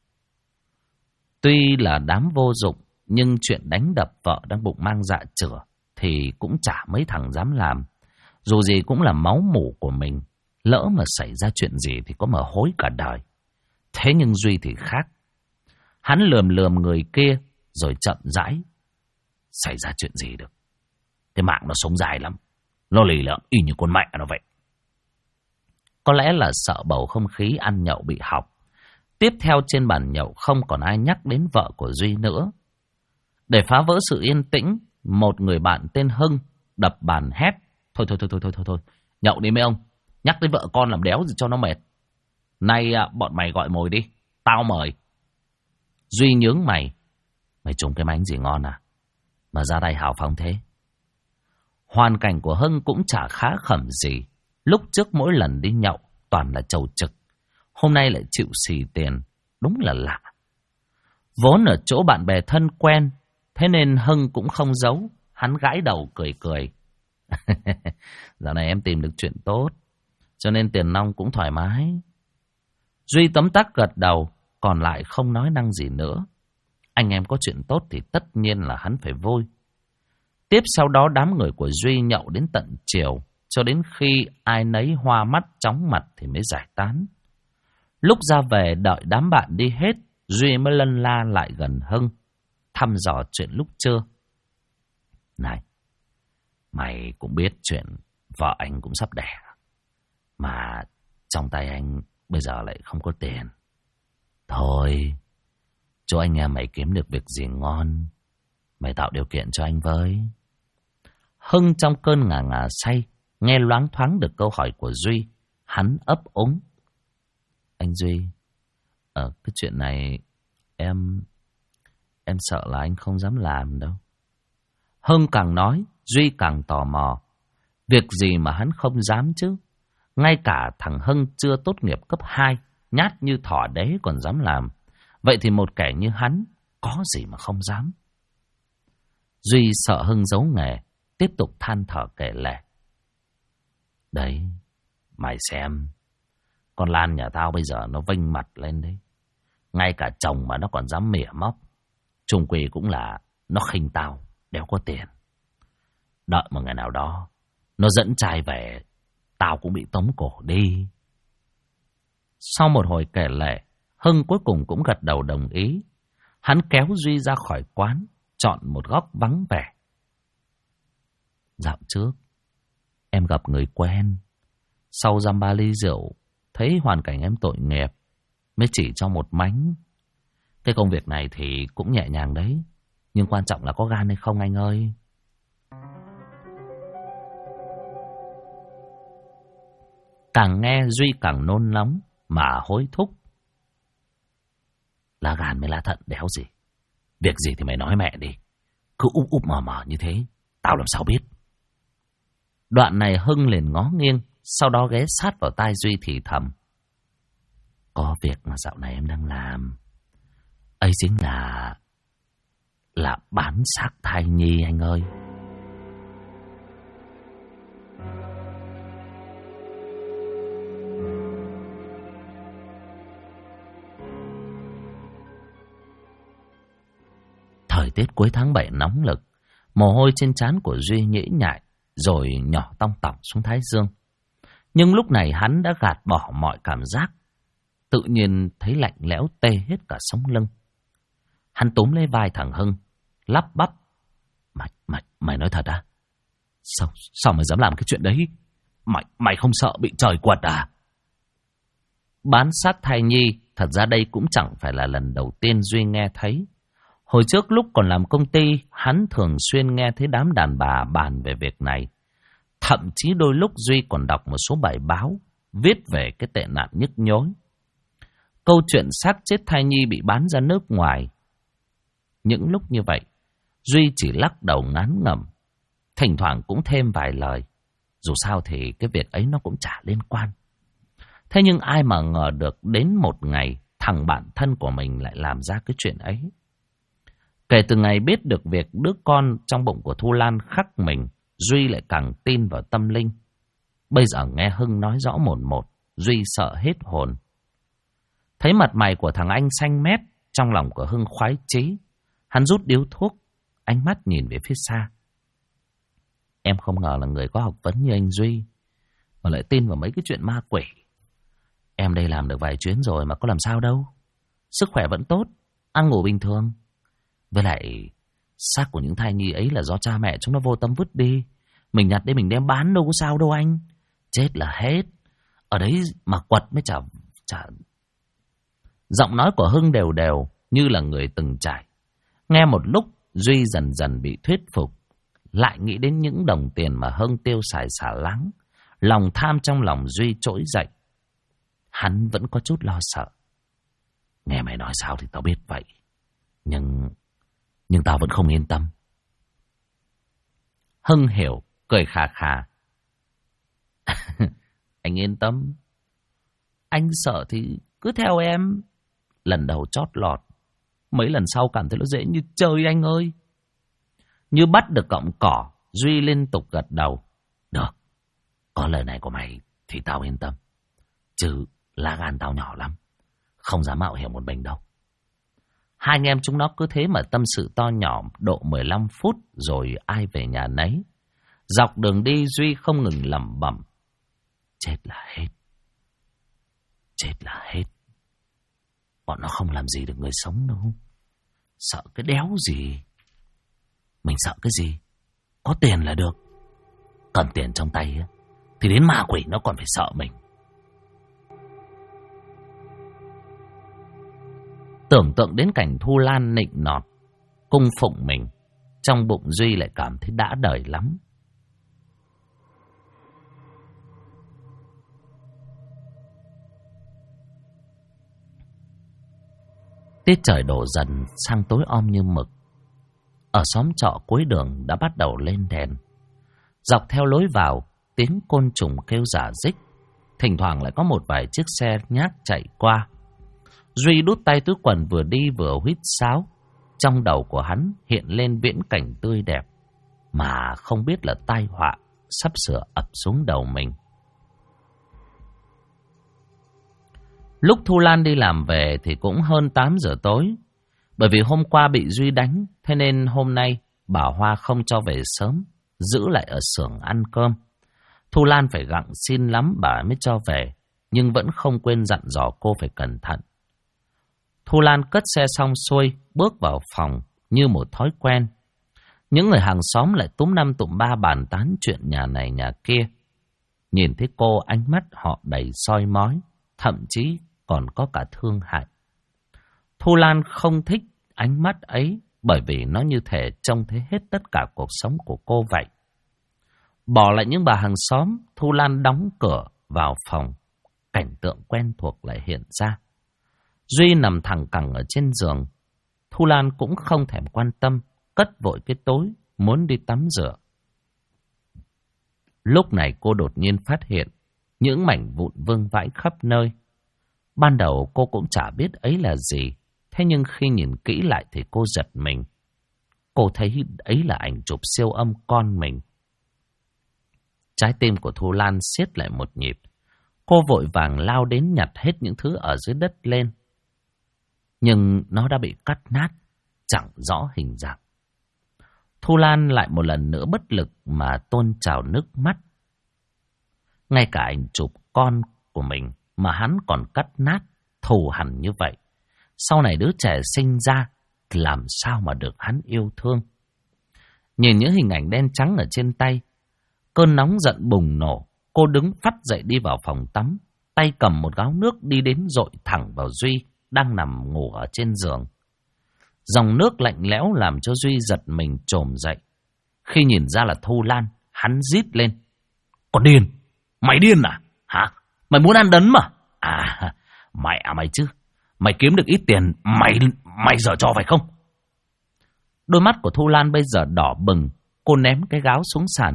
Speaker 1: Tuy là đám vô dụng, nhưng chuyện đánh đập vợ đang bụng mang dạ chửa thì cũng chả mấy thằng dám làm. Dù gì cũng là máu mủ của mình. Lỡ mà xảy ra chuyện gì thì có mà hối cả đời. Thế nhưng Duy thì khác. Hắn lườm lườm người kia rồi chậm rãi. Xảy ra chuyện gì được? Cái mạng nó sống dài lắm. Nó lì lợm y như con mẹ nó vậy. Có lẽ là sợ bầu không khí ăn nhậu bị hỏng. Tiếp theo trên bàn nhậu không còn ai nhắc đến vợ của Duy nữa. Để phá vỡ sự yên tĩnh, một người bạn tên Hưng đập bàn hét. Thôi. Nhậu đi mấy ông. Nhắc tới vợ con làm đéo gì cho nó mệt. Nay bọn mày gọi mồi đi. Tao mời. Duy nhướng mày. Mày trúng cái mánh gì ngon à? Mà ra tay hào phóng thế. Hoàn cảnh của Hưng cũng chả khá khẩm gì. Lúc trước mỗi lần đi nhậu toàn là chầu trực. Hôm nay lại chịu xì tiền. Đúng là lạ. Vốn ở chỗ bạn bè thân quen, Thế nên Hưng cũng không giấu, hắn gãi đầu cười cười. Dạo này em tìm được chuyện tốt, cho nên tiền nong cũng thoải mái. Duy tấm tắc gật đầu, còn lại không nói năng gì nữa. Anh em có chuyện tốt thì tất nhiên là hắn phải vui. Tiếp sau đó đám người của Duy nhậu đến tận chiều, cho đến khi ai nấy hoa mắt chóng mặt thì mới giải tán. Lúc ra về đợi đám bạn đi hết, Duy mới lân la lại gần Hưng, thăm dò chuyện lúc trưa. Này, mày cũng biết chuyện vợ anh cũng sắp đẻ, mà trong tay anh bây giờ lại không có tiền. Thôi, chỗ anh em mày kiếm được việc gì ngon, mày tạo điều kiện cho anh với. Hưng trong cơn ngà ngà say, nghe loáng thoáng được câu hỏi của Duy, hắn ấp úng. Anh Duy, cái chuyện này em sợ là anh không dám làm đâu. Hưng càng nói, Duy càng tò mò. Việc gì mà hắn không dám chứ? Ngay cả thằng Hưng chưa tốt nghiệp cấp 2, nhát như thỏ đế còn dám làm. Vậy thì một kẻ như hắn, có gì mà không dám? Duy sợ Hưng giấu nghề, tiếp tục than thở kể lể. Đấy, mày xem, con Lan nhà tao bây giờ nó vênh mặt lên đấy. Ngay cả chồng mà nó còn dám mỉa móc. Chung quy cũng là nó khinh tao, đéo có tiền. Đợi một ngày nào đó, nó dẫn trai về, tao cũng bị tống cổ đi. Sau một hồi kể lể, Hưng cuối cùng cũng gật đầu đồng ý. Hắn kéo Duy ra khỏi quán, chọn một góc vắng vẻ. Dạo trước, em gặp người quen. Sau dăm ba ly rượu, thấy hoàn cảnh em tội nghiệp, mới chỉ cho một mánh. Cái công việc này thì cũng nhẹ nhàng đấy, nhưng quan trọng là có gan hay không anh ơi. Càng nghe Duy càng nôn nóng mà hối thúc. Lá gan mới lá thận đéo gì. Việc gì thì mày nói mẹ đi. Cứ úp úp mờ mờ như thế, tao làm sao biết. Đoạn này Hưng liền ngó nghiêng, sau đó ghé sát vào tai Duy thì thầm. Có việc mà dạo này em đang làm. Ấy chính là bán xác thai nhi anh ơi. Thời tiết cuối tháng 7 nóng lực, mồ hôi trên trán của Duy nhễ nhại, rồi nhỏ tong tỏng xuống thái dương. Nhưng lúc này hắn đã gạt bỏ mọi cảm giác, tự nhiên thấy lạnh lẽo tê hết cả sống lưng. Hắn túm lấy vai thằng Hưng, lắp bắp. Mày nói thật à? Sao mày dám làm cái chuyện đấy? Mày không sợ bị trời quật à? Bán xác thai nhi, thật ra đây cũng chẳng phải là lần đầu tiên Duy nghe thấy. Hồi trước lúc còn làm công ty, hắn thường xuyên nghe thấy đám đàn bà bàn về việc này. Thậm chí đôi lúc Duy còn đọc một số bài báo viết về cái tệ nạn nhức nhối. Câu chuyện xác chết thai nhi bị bán ra nước ngoài. Những lúc như vậy, Duy chỉ lắc đầu ngán ngẩm, thỉnh thoảng cũng thêm vài lời. Dù sao thì cái việc ấy nó cũng chả liên quan. Thế nhưng ai mà ngờ được đến một ngày thằng bạn thân của mình lại làm ra cái chuyện ấy. Kể từ ngày biết được việc đứa con trong bụng của Thu Lan khắc mình, Duy lại càng tin vào tâm linh. Bây giờ nghe Hưng nói rõ mồn một, Duy sợ hết hồn. Thấy mặt mày của thằng anh xanh mét, trong lòng của Hưng khoái chí. Hắn rút điếu thuốc, ánh mắt nhìn về phía xa. Em không ngờ là người có học vấn như anh Duy mà lại tin vào mấy cái chuyện ma quỷ. Em đây làm được vài chuyến rồi mà có làm sao đâu. Sức khỏe vẫn tốt, ăn ngủ bình thường. Với lại xác của những thai nhi ấy là do cha mẹ chúng nó vô tâm vứt đi. Mình nhặt đi mình đem bán đâu có sao đâu anh. Chết là hết. Ở đấy mà quật mới chả... Giọng nói của Hưng đều đều như là người từng trải. Nghe một lúc Duy dần dần bị thuyết phục. Lại nghĩ đến những đồng tiền mà Hưng tiêu xài xả láng. Lòng tham trong lòng Duy trỗi dậy. Hắn vẫn có chút lo sợ. Nghe mày nói sao thì tao biết vậy. Nhưng tao vẫn không yên tâm. Hưng hiểu, cười khà khà. Anh yên tâm. Anh sợ thì cứ theo em. Lần đầu chót lọt, mấy lần sau cảm thấy nó dễ như chơi anh ơi. Như bắt được cọng cỏ, Duy liên tục gật đầu. Được, có lời này của mày thì tao yên tâm. Chứ lá gan tao nhỏ lắm, không dám mạo hiểm một mình đâu. Hai anh em chúng nó cứ thế mà tâm sự to nhỏ độ 15 phút rồi ai về nhà nấy. Dọc đường đi Duy không ngừng lẩm bẩm. Chết là hết. Chết là hết. Bọn nó không làm gì được người sống đâu. Sợ cái đéo gì. Mình sợ cái gì? Có tiền là được. Cầm tiền trong tay á, thì đến ma quỷ nó còn phải sợ mình. Tưởng tượng đến cảnh Thu Lan nịnh nọt, cung phụng mình, trong bụng Duy lại cảm thấy đã đời lắm. Tiết trời đổ dần sang tối om như mực. Ở xóm trọ cuối đường đã bắt đầu lên đèn. Dọc theo lối vào, tiếng côn trùng kêu rả rích. Thỉnh thoảng lại có một vài chiếc xe nhác chạy qua. Duy đút tay túi quần vừa đi vừa huýt sáo. Trong đầu của hắn hiện lên viễn cảnh tươi đẹp mà không biết là tai họa sắp sửa ập xuống đầu mình. Lúc Thu Lan đi làm về thì cũng hơn 8 giờ tối. Bởi vì hôm qua bị Duy đánh, thế nên hôm nay bà Hoa không cho về sớm, giữ lại ở xưởng ăn cơm. Thu Lan phải gặng xin lắm bà mới cho về, nhưng vẫn không quên dặn dò cô phải cẩn thận. Thu Lan cất xe xong xuôi, bước vào phòng như một thói quen. Những người hàng xóm lại túm năm tụm ba bàn tán chuyện nhà này nhà kia. Nhìn thấy cô, ánh mắt họ đầy soi mói, thậm chí còn có cả thương hại. Thu Lan không thích ánh mắt ấy, bởi vì nó như thể trông thấy hết tất cả cuộc sống của cô vậy. Bỏ lại những bà hàng xóm, Thu Lan đóng cửa vào phòng. Cảnh tượng quen thuộc lại hiện ra. Duy nằm thẳng cẳng ở trên giường. Thu Lan cũng không thèm quan tâm, cất vội cái tối, muốn đi tắm rửa. Lúc này cô đột nhiên phát hiện những mảnh vụn vương vãi khắp nơi. Ban đầu cô cũng chả biết ấy là gì, thế nhưng khi nhìn kỹ lại thì cô giật mình. Cô thấy ấy là ảnh chụp siêu âm con mình. Trái tim của Thu Lan siết lại một nhịp. Cô vội vàng lao đến nhặt hết những thứ ở dưới đất lên. Nhưng nó đã bị cắt nát, chẳng rõ hình dạng. Thu Lan lại một lần nữa bất lực mà tuôn trào nước mắt. Ngay cả ảnh chụp con của mình mà hắn còn cắt nát, thù hằn như vậy. Sau này đứa trẻ sinh ra, làm sao mà được hắn yêu thương. Nhìn những hình ảnh đen trắng ở trên tay, cơn nóng giận bùng nổ. Cô đứng phắt dậy đi vào phòng tắm, tay cầm một gáo nước đi đến dội thẳng vào Duy đang nằm ngủ ở trên giường. Dòng nước lạnh lẽo làm cho Duy giật mình chồm dậy. Khi nhìn ra là Thu Lan, hắn rít lên. Con điên! Mày điên à? Hả? Mày muốn ăn đấn mà? À, mẹ mày chứ. Mày kiếm được ít tiền, mày giở trò phải không? Đôi mắt của Thu Lan bây giờ đỏ bừng. Cô ném cái gáo xuống sàn.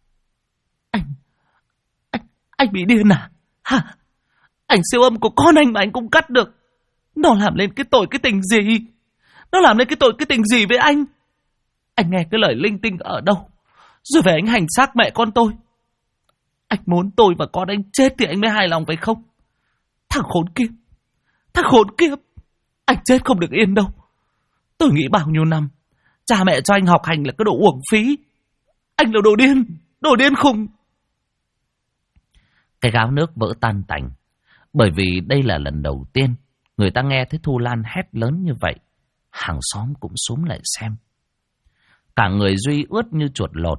Speaker 1: Anh bị điên à? Hả? Ảnh siêu âm của con anh mà anh cũng cắt được. Nó làm lên cái tội cái tình gì? Nó làm lên cái tội cái tình gì với anh? Anh nghe cái lời linh tinh ở đâu? Rồi về anh hành xác mẹ con tôi. Anh muốn tôi và con anh chết thì anh mới hài lòng phải không? Thằng khốn kiếp! Thằng khốn kiếp! Anh chết không được yên đâu. Tôi nghĩ bao nhiêu năm cha mẹ cho anh học hành là cái đồ uổng phí. Anh là đồ điên khùng. Cái gáo nước vỡ tan tành. Bởi vì đây là lần đầu tiên người ta nghe thấy Thu Lan hét lớn như vậy. Hàng xóm cũng xúm lại xem. Cả người Duy ướt như chuột lột.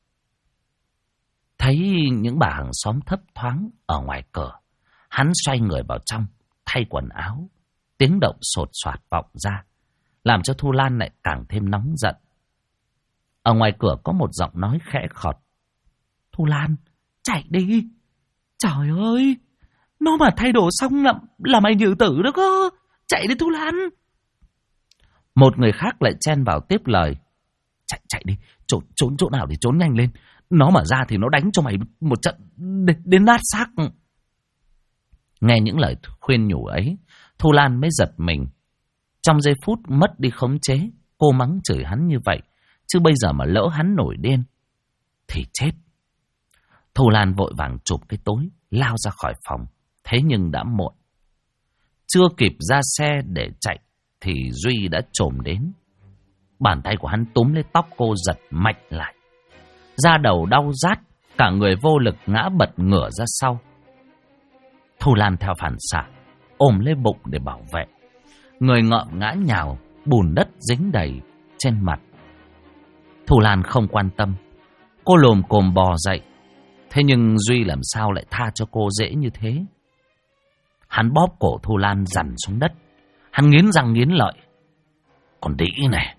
Speaker 1: Thấy những bà hàng xóm thấp thoáng ở ngoài cửa, hắn xoay người vào trong, thay quần áo. Tiếng động sột soạt vọng ra, làm cho Thu Lan lại càng thêm nóng giận. Ở ngoài cửa có một giọng nói khẽ khọt. Thu Lan, chạy đi. Trời ơi, nó mà thay đồ xong là mày nhử tử đó cơ. Chạy đi Thu Lan. Một người khác lại chen vào tiếp lời. Chạy đi, trốn chỗ nào thì trốn nhanh lên. Nó mà ra thì nó đánh cho mày một trận đến nát xác. Nghe những lời khuyên nhủ ấy, Thu Lan mới giật mình. Trong giây phút mất đi khống chế, cô mắng chửi hắn như vậy, chứ bây giờ mà lỡ hắn nổi điên thì chết. Thu Lan vội vàng chụp cái túi, lao ra khỏi phòng. Thế nhưng đã muộn. Chưa kịp ra xe để chạy thì Duy đã chồm đến. Bàn tay của hắn túm lấy tóc cô giật mạnh lại. Da đầu đau rát, cả người vô lực ngã bật ngửa ra sau. Thu Lan theo phản xạ ôm lấy bụng để bảo vệ. Người ngợm ngã nhào, bùn đất dính đầy trên mặt. Thu Lan không quan tâm. Cô lồm cồm bò dậy. Thế nhưng Duy làm sao lại tha cho cô dễ như thế? Hắn bóp cổ Thu Lan dằn xuống đất. Hắn nghiến răng nghiến lợi. Còn đĩ này,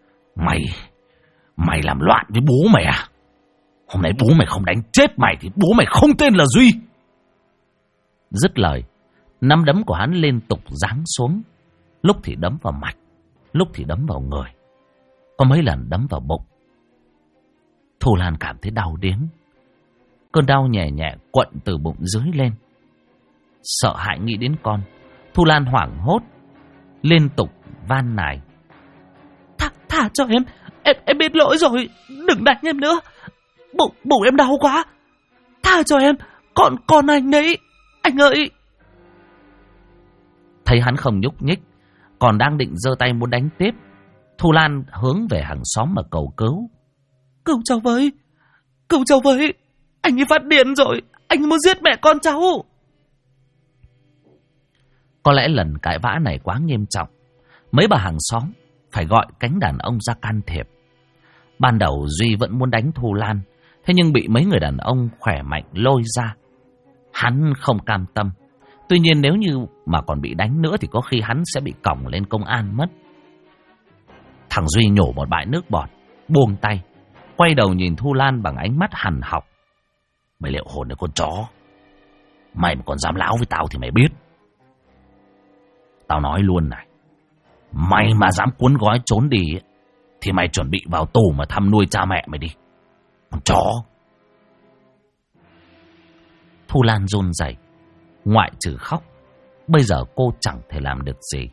Speaker 1: Mày làm loạn với bố mày à? Hôm nay bố mày không đánh chết mày thì bố mày không tên là Duy. Dứt lời, nắm đấm của hắn liên tục giáng xuống. Lúc thì đấm vào mặt, lúc thì đấm vào người, có mấy lần đấm vào bụng. Thu Lan cảm thấy đau điếng. Cơn đau nhẹ nhẹ quặn từ bụng dưới lên. Sợ hãi nghĩ đến con, Thu Lan hoảng hốt, liên tục van nài. Thả cho em biết lỗi rồi, đừng đánh em nữa. Bụng em đau quá. Tha cho em, con anh đấy, anh ơi. Thấy hắn không nhúc nhích, còn đang định giơ tay muốn đánh tiếp, Thu Lan hướng về hàng xóm mà cầu cứu. Cứu cháu với, anh ấy phát điên rồi, anh muốn giết mẹ con cháu. Có lẽ lần cãi vã này quá nghiêm trọng, mấy bà hàng xóm phải gọi cánh đàn ông ra can thiệp. Ban đầu Duy vẫn muốn đánh Thu Lan, thế nhưng bị mấy người đàn ông khỏe mạnh lôi ra. Hắn không cam tâm. Tuy nhiên nếu như mà còn bị đánh nữa thì có khi hắn sẽ bị còng lên công an mất. Thằng Duy nhổ một bãi nước bọt, buông tay, quay đầu nhìn Thu Lan bằng ánh mắt hằn học. Mày liệu hồn đấy con chó. Mày mà còn dám láo với tao thì mày biết. Tao nói luôn này, mày mà dám cuốn gói trốn đi thì mày chuẩn bị vào tù mà thăm nuôi cha mẹ mày đi. Con chó. Thu Lan run rẩy, ngoại trừ khóc, bây giờ cô chẳng thể làm được gì.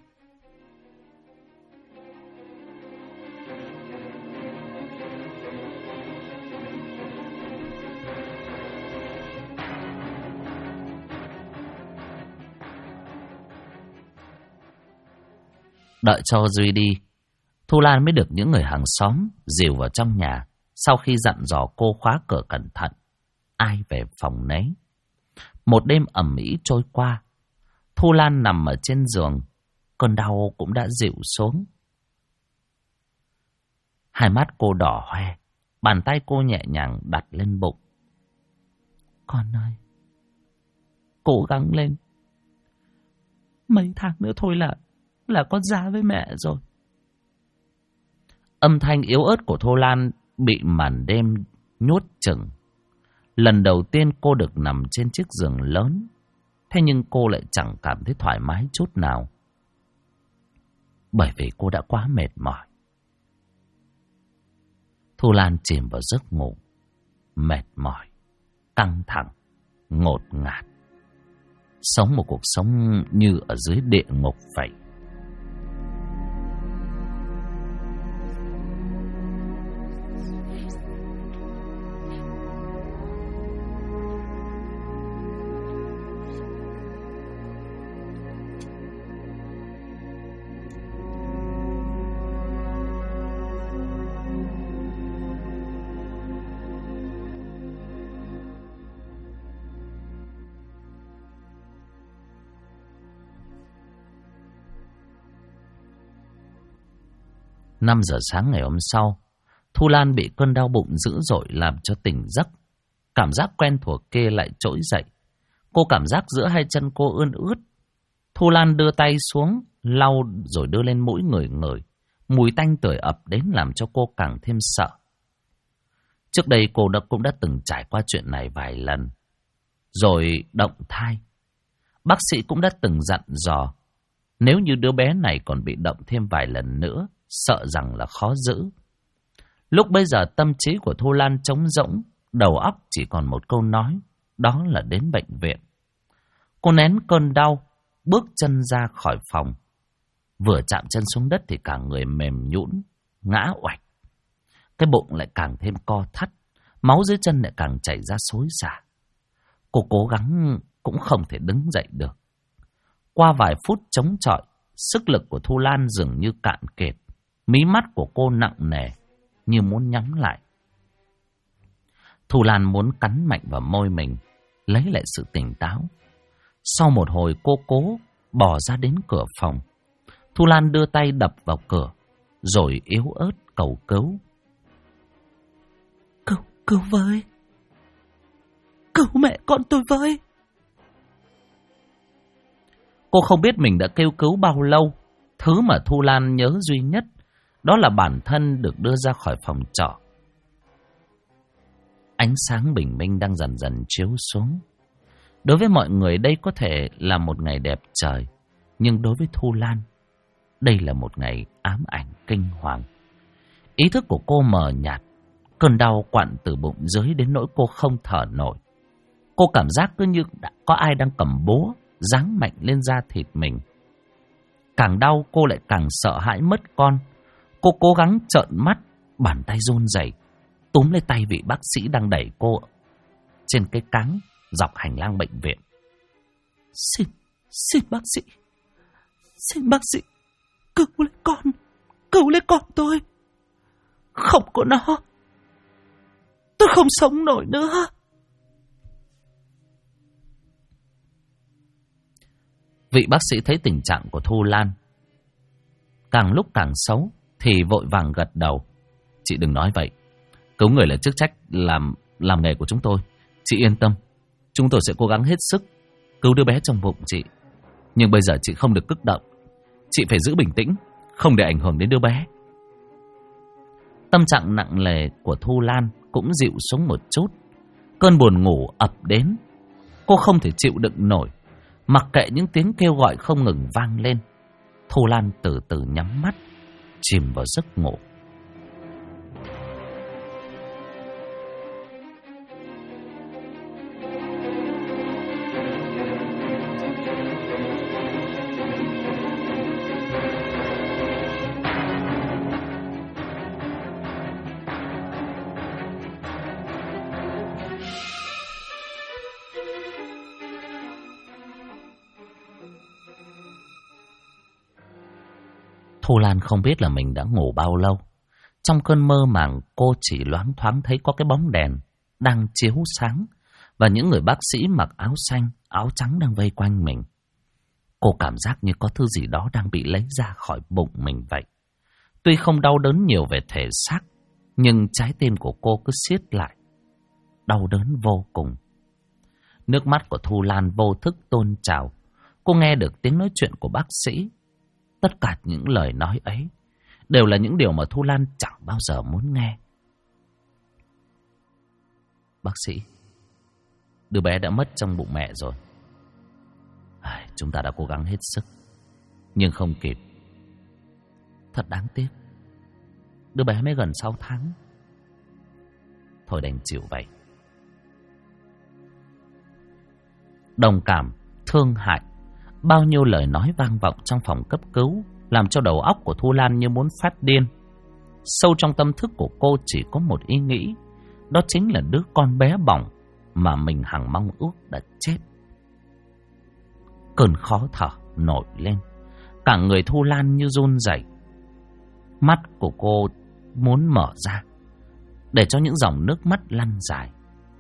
Speaker 1: Đợi cho Duy đi, Thu Lan mới được những người hàng xóm dìu vào trong nhà. Sau khi dặn dò cô khóa cửa cẩn thận, ai về phòng nấy. Một đêm ầm ĩ trôi qua. Thu Lan nằm ở trên giường, cơn đau cũng đã dịu xuống. Hai mắt cô đỏ hoe, bàn tay cô nhẹ nhàng đặt lên bụng. Con ơi, cố gắng lên. Mấy tháng nữa thôi là con ra với mẹ rồi. Âm thanh yếu ớt của Thu Lan bị màn đêm nhốt chừng. Lần đầu tiên cô được nằm trên chiếc giường lớn, thế nhưng cô lại chẳng cảm thấy thoải mái chút nào. Bởi vì cô đã quá mệt mỏi. Thu Lan chìm vào giấc ngủ, mệt mỏi, căng thẳng, ngột ngạt. Sống một cuộc sống như ở dưới địa ngục vậy. Năm giờ sáng ngày hôm sau, Thu Lan bị cơn đau bụng dữ dội làm cho tỉnh giấc. Cảm giác quen thuộc kia lại trỗi dậy. Cô cảm giác giữa hai chân cô ươn ướt. Thu Lan đưa tay xuống, lau rồi đưa lên mũi ngửi ngửi. Mùi tanh tưởi ập đến làm cho cô càng thêm sợ. Trước đây cô cũng đã từng trải qua chuyện này vài lần. Rồi động thai. Bác sĩ cũng đã từng dặn dò, nếu như đứa bé này còn bị động thêm vài lần nữa, sợ rằng là khó giữ. Lúc bây giờ tâm trí của Thu Lan trống rỗng, đầu óc chỉ còn một câu nói, đó là đến bệnh viện. Cô nén cơn đau, bước chân ra khỏi phòng. Vừa chạm chân xuống đất thì cả người mềm nhũn, ngã oạch. cái bụng lại càng thêm co thắt, máu dưới chân lại càng chảy ra xối xả. Cô cố gắng cũng không thể đứng dậy được. Qua vài phút chống chọi, sức lực của Thu Lan dường như cạn kiệt. Mí mắt của cô nặng nề, như muốn nhắm lại. Thu Lan muốn cắn mạnh vào môi mình, lấy lại sự tỉnh táo. Sau một hồi cô cố bỏ ra đến cửa phòng. Thu Lan đưa tay đập vào cửa, rồi yếu ớt cầu cứu. Cứu với! Cứu mẹ con tôi với! Cô không biết mình đã kêu cứu bao lâu. Thứ mà Thu Lan nhớ duy nhất đó là bản thân được đưa ra khỏi phòng trọ. Ánh sáng bình minh đang dần dần chiếu xuống. Đối với mọi người đây có thể là một ngày đẹp trời, nhưng đối với Thu Lan, đây là một ngày ám ảnh kinh hoàng. Ý thức của cô mờ nhạt, cơn đau quặn từ bụng dưới đến nỗi cô không thở nổi. Cô cảm giác cứ như có ai đang cầm búa giáng mạnh lên da thịt mình. Càng đau cô lại càng sợ hãi mất con. Cô cố gắng trợn mắt, bàn tay run rẩy túm lấy tay vị bác sĩ đang đẩy cô trên cái cáng dọc hành lang bệnh viện. Xin bác sĩ, cứu lấy con tôi. Không có nó, tôi không sống nổi nữa. Vị bác sĩ thấy tình trạng của Thu Lan càng lúc càng xấu thì vội vàng gật đầu. Chị đừng nói vậy. Cứu người là chức trách làm nghề của chúng tôi. Chị yên tâm, chúng tôi sẽ cố gắng hết sức cứu đứa bé trong bụng chị. Nhưng bây giờ chị không được kích động. Chị phải giữ bình tĩnh, không để ảnh hưởng đến đứa bé. Tâm trạng nặng nề của Thu Lan cũng dịu xuống một chút. Cơn buồn ngủ ập đến. Cô không thể chịu đựng nổi. Mặc kệ những tiếng kêu gọi không ngừng vang lên, Thu Lan từ từ nhắm mắt, chìm vào giấc ngủ. Thu Lan không biết là mình đã ngủ bao lâu. Trong cơn mơ màng cô chỉ loáng thoáng thấy có cái bóng đèn đang chiếu sáng và những người bác sĩ mặc áo xanh, áo trắng đang vây quanh mình. Cô cảm giác như có thứ gì đó đang bị lấy ra khỏi bụng mình vậy. Tuy không đau đớn nhiều về thể xác, nhưng trái tim của cô cứ siết lại, đau đớn vô cùng. Nước mắt của Thu Lan vô thức tuôn trào. Cô nghe được tiếng nói chuyện của bác sĩ. Tất cả những lời nói ấy đều là những điều mà Thu Lan chẳng bao giờ muốn nghe. Bác sĩ, đứa bé đã mất trong bụng mẹ rồi. Chúng ta đã cố gắng hết sức, nhưng không kịp. Thật đáng tiếc. Đứa bé mới gần 6 tháng. Thôi đành chịu vậy. Đồng cảm, thương hại, bao nhiêu lời nói vang vọng trong phòng cấp cứu, làm cho đầu óc của Thu Lan như muốn phát điên. Sâu trong tâm thức của cô chỉ có một ý nghĩ, đó chính là đứa con bé bỏng mà mình hằng mong ước đã chết. Cơn khó thở nổi lên, cả người Thu Lan như run rẩy. Mắt của cô muốn mở ra để cho những dòng nước mắt lăn dài.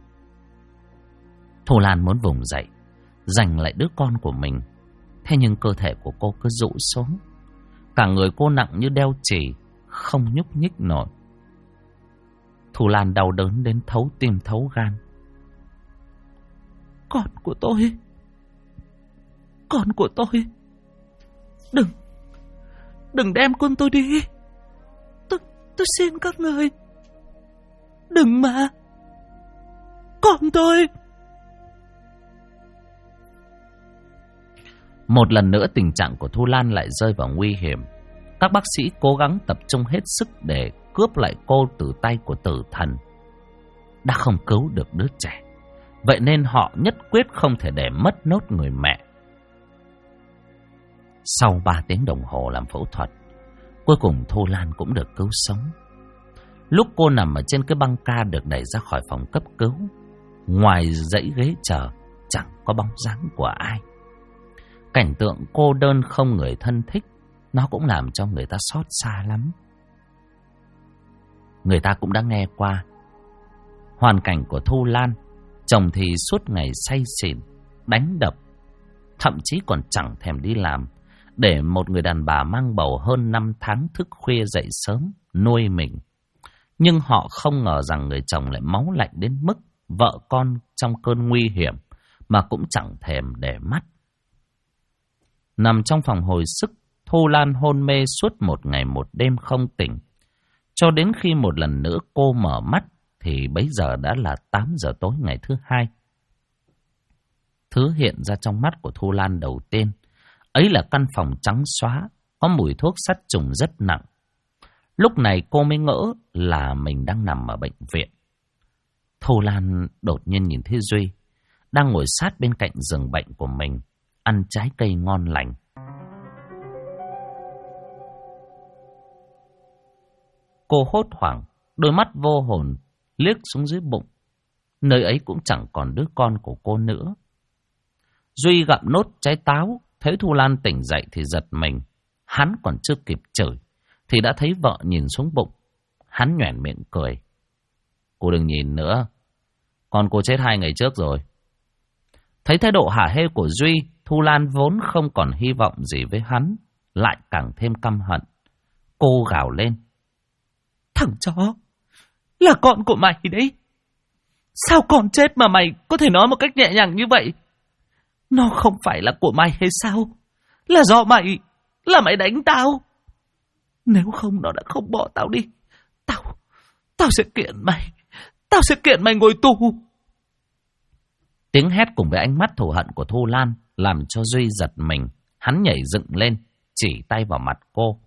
Speaker 1: Thu Lan muốn vùng dậy, giành lại đứa con của mình. Thế nhưng cơ thể của cô cứ rũ xuống. Cả người cô nặng như đeo chì, không nhúc nhích nổi. Thu Lan đau đớn đến thấu tim thấu gan. Con của tôi, đừng đem con tôi đi. Tôi xin các người, đừng mà. Con tôi. Một lần nữa tình trạng của Thu Lan lại rơi vào nguy hiểm. Các bác sĩ cố gắng tập trung hết sức để cướp lại cô từ tay của tử thần. Đã không cứu được đứa trẻ, vậy nên họ nhất quyết không thể để mất nốt người mẹ. Sau 3 tiếng đồng hồ làm phẫu thuật, cuối cùng Thu Lan cũng được cứu sống. Lúc cô nằm ở trên cái băng ca được đẩy ra khỏi phòng cấp cứu, ngoài dãy ghế chờ chẳng có bóng dáng của ai. Cảnh tượng cô đơn không người thân thích, nó cũng làm cho người ta xót xa lắm. Người ta cũng đã nghe qua hoàn cảnh của Thu Lan. Chồng thì suốt ngày say xỉn, đánh đập, thậm chí còn chẳng thèm đi làm, để một người đàn bà mang bầu hơn 5 tháng thức khuya dậy sớm nuôi mình. Nhưng họ không ngờ rằng người chồng lại máu lạnh đến mức vợ con trong cơn nguy hiểm mà cũng chẳng thèm để mắt. Nằm trong phòng hồi sức, Thu Lan hôn mê suốt một ngày một đêm không tỉnh. Cho đến khi một lần nữa cô mở mắt thì bấy giờ đã là 8 giờ tối ngày thứ hai. Thứ hiện ra trong mắt của Thu Lan đầu tiên ấy là căn phòng trắng xóa, có mùi thuốc sát trùng rất nặng. Lúc này cô mới ngỡ là mình đang nằm ở bệnh viện. Thu Lan đột nhiên nhìn thấy Duy đang ngồi sát bên cạnh giường bệnh của mình, ăn trái cây ngon lành. Cô hốt hoảng, đôi mắt vô hồn liếc xuống dưới bụng. Nơi ấy cũng chẳng còn đứa con của cô nữa. Duy gặm nốt trái táo, thấy Thu Lan tỉnh dậy thì giật mình. Hắn còn chưa kịp chửi thì đã thấy vợ nhìn xuống bụng. Hắn nhoẻn miệng cười. Cô đừng nhìn nữa, con cô chết 2 ngày trước rồi. Thấy thái độ hả hê của Duy, Thu Lan vốn không còn hy vọng gì với hắn, lại càng thêm căm hận. Cô gào lên. Thằng chó, là con của mày đấy. Sao con chết mà mày có thể nói một cách nhẹ nhàng như vậy? Nó không phải là của mày hay sao? Là do mày, là mày đánh tao. Nếu không nó đã không bỏ tao đi. Tao sẽ kiện mày. Tao sẽ kiện mày ngồi tù. Tiếng hét cùng với ánh mắt thù hận của Thu Lan làm cho Duy giật mình. Hắn nhảy dựng lên, chỉ tay vào mặt cô.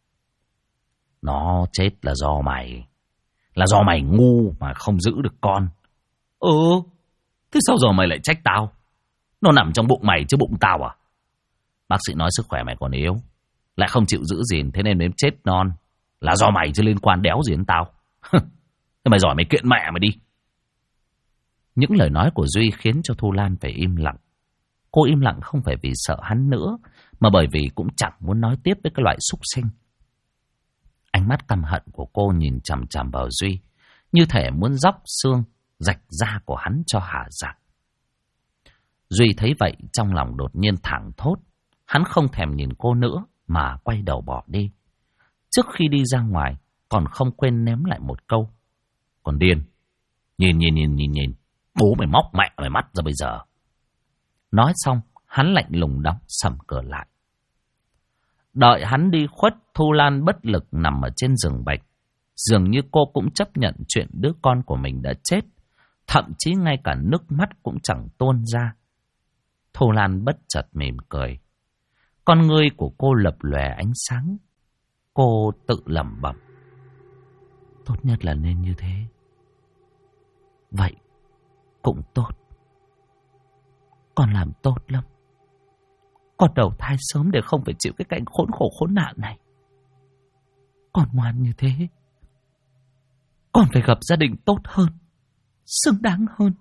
Speaker 1: Nó chết là do mày. Là do mày ngu mà không giữ được con. Thế sao giờ mày lại trách tao? Nó nằm trong bụng mày chứ bụng tao à? Bác sĩ nói sức khỏe mày còn yếu, lại không chịu giữ gìn, thế nên đến chết non. Là do mày chứ liên quan đéo gì đến tao. Thế mày giỏi mày kiện mẹ mày đi. Những lời nói của Duy khiến cho Thu Lan phải im lặng. Cô im lặng không phải vì sợ hắn nữa, mà bởi vì cũng chẳng muốn nói tiếp với cái loại súc sinh. Ánh mắt căm hận của cô nhìn chằm chằm vào Duy, như thể muốn róc xương, rạch da của hắn cho hả dạ. Duy thấy vậy trong lòng đột nhiên thảng thốt. Hắn không thèm nhìn cô nữa mà quay đầu bỏ đi. Trước khi đi ra ngoài còn không quên ném lại một câu. Còn điên, nhìn, bố mày móc mẹ mày mắt ra bây giờ. Nói xong hắn lạnh lùng đóng sầm cửa lại. Đợi hắn đi khuất, Thu Lan bất lực nằm ở trên giường bệnh. Dường như cô cũng chấp nhận chuyện đứa con của mình đã chết. Thậm chí ngay cả nước mắt cũng chẳng tuôn ra. Thu Lan bất chợt mỉm cười. Con ngươi của cô lập lòe ánh sáng. Cô tự lẩm bẩm. Tốt nhất là nên như thế. Vậy cũng tốt. Con làm tốt lắm. Con đầu thai sớm để không phải chịu cái cảnh khốn khổ khốn nạn này. Con ngoan như thế, con phải gặp gia đình tốt hơn, xứng đáng hơn.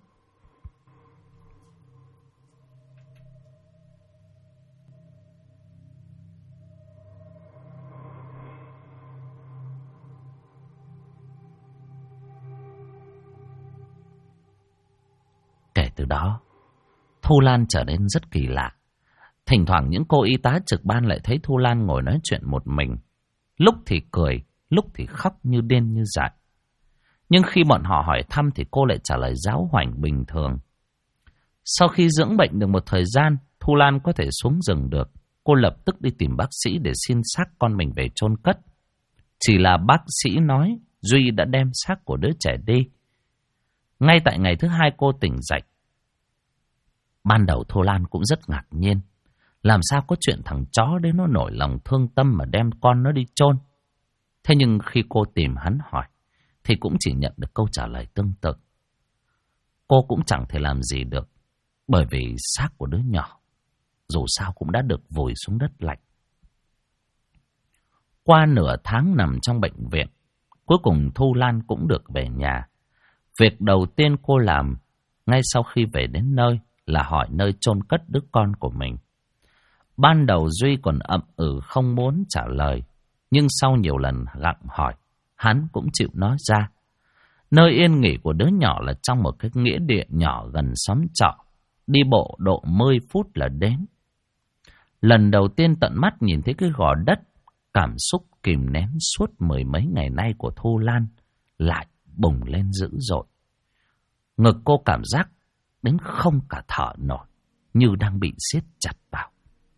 Speaker 1: Kể từ đó, Thu Lan trở nên rất kỳ lạ. Thỉnh thoảng những cô y tá trực ban lại thấy Thu Lan ngồi nói chuyện một mình. Lúc thì cười, lúc thì khóc như điên như dại. Nhưng khi bọn họ hỏi thăm thì cô lại trả lời giáo hoành bình thường. Sau khi dưỡng bệnh được một thời gian, Thu Lan có thể xuống giường được. Cô lập tức đi tìm bác sĩ để xin xác con mình về chôn cất. Chỉ là bác sĩ nói Duy đã đem xác của đứa trẻ đi. Ngay tại ngày thứ hai cô tỉnh dậy. Ban đầu Thu Lan cũng rất ngạc nhiên. Làm sao có chuyện thằng chó đấy nó nổi lòng thương tâm mà đem con nó đi chôn. Thế nhưng khi cô tìm hắn hỏi thì cũng chỉ nhận được câu trả lời tương tự. Cô cũng chẳng thể làm gì được, bởi vì xác của đứa nhỏ dù sao cũng đã được vùi xuống đất lạnh. Qua nửa tháng nằm trong bệnh viện, Cuối cùng Thu Lan cũng được về nhà. Việc đầu tiên cô làm ngay sau khi về đến nơi là hỏi nơi chôn cất đứa con của mình. Ban đầu Duy còn ậm ừ không muốn trả lời, nhưng sau nhiều lần gặng hỏi, hắn cũng chịu nói ra. Nơi yên nghỉ của đứa nhỏ là trong một cái nghĩa địa nhỏ gần xóm trọ, đi bộ độ 10 phút là đến. Lần đầu tiên tận mắt nhìn thấy cái gò đất, cảm xúc kìm nén suốt 10 mấy ngày nay của Thu Lan lại bùng lên dữ dội. Ngực cô cảm giác đến không cả thở nổi, như đang bị siết chặt vào.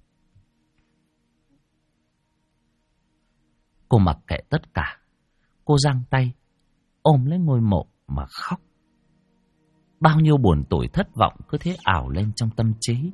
Speaker 1: Cô mặc kệ tất cả, cô giang tay ôm lấy ngôi mộ mà khóc. Bao nhiêu buồn tủi thất vọng cứ thế ảo lên trong tâm trí.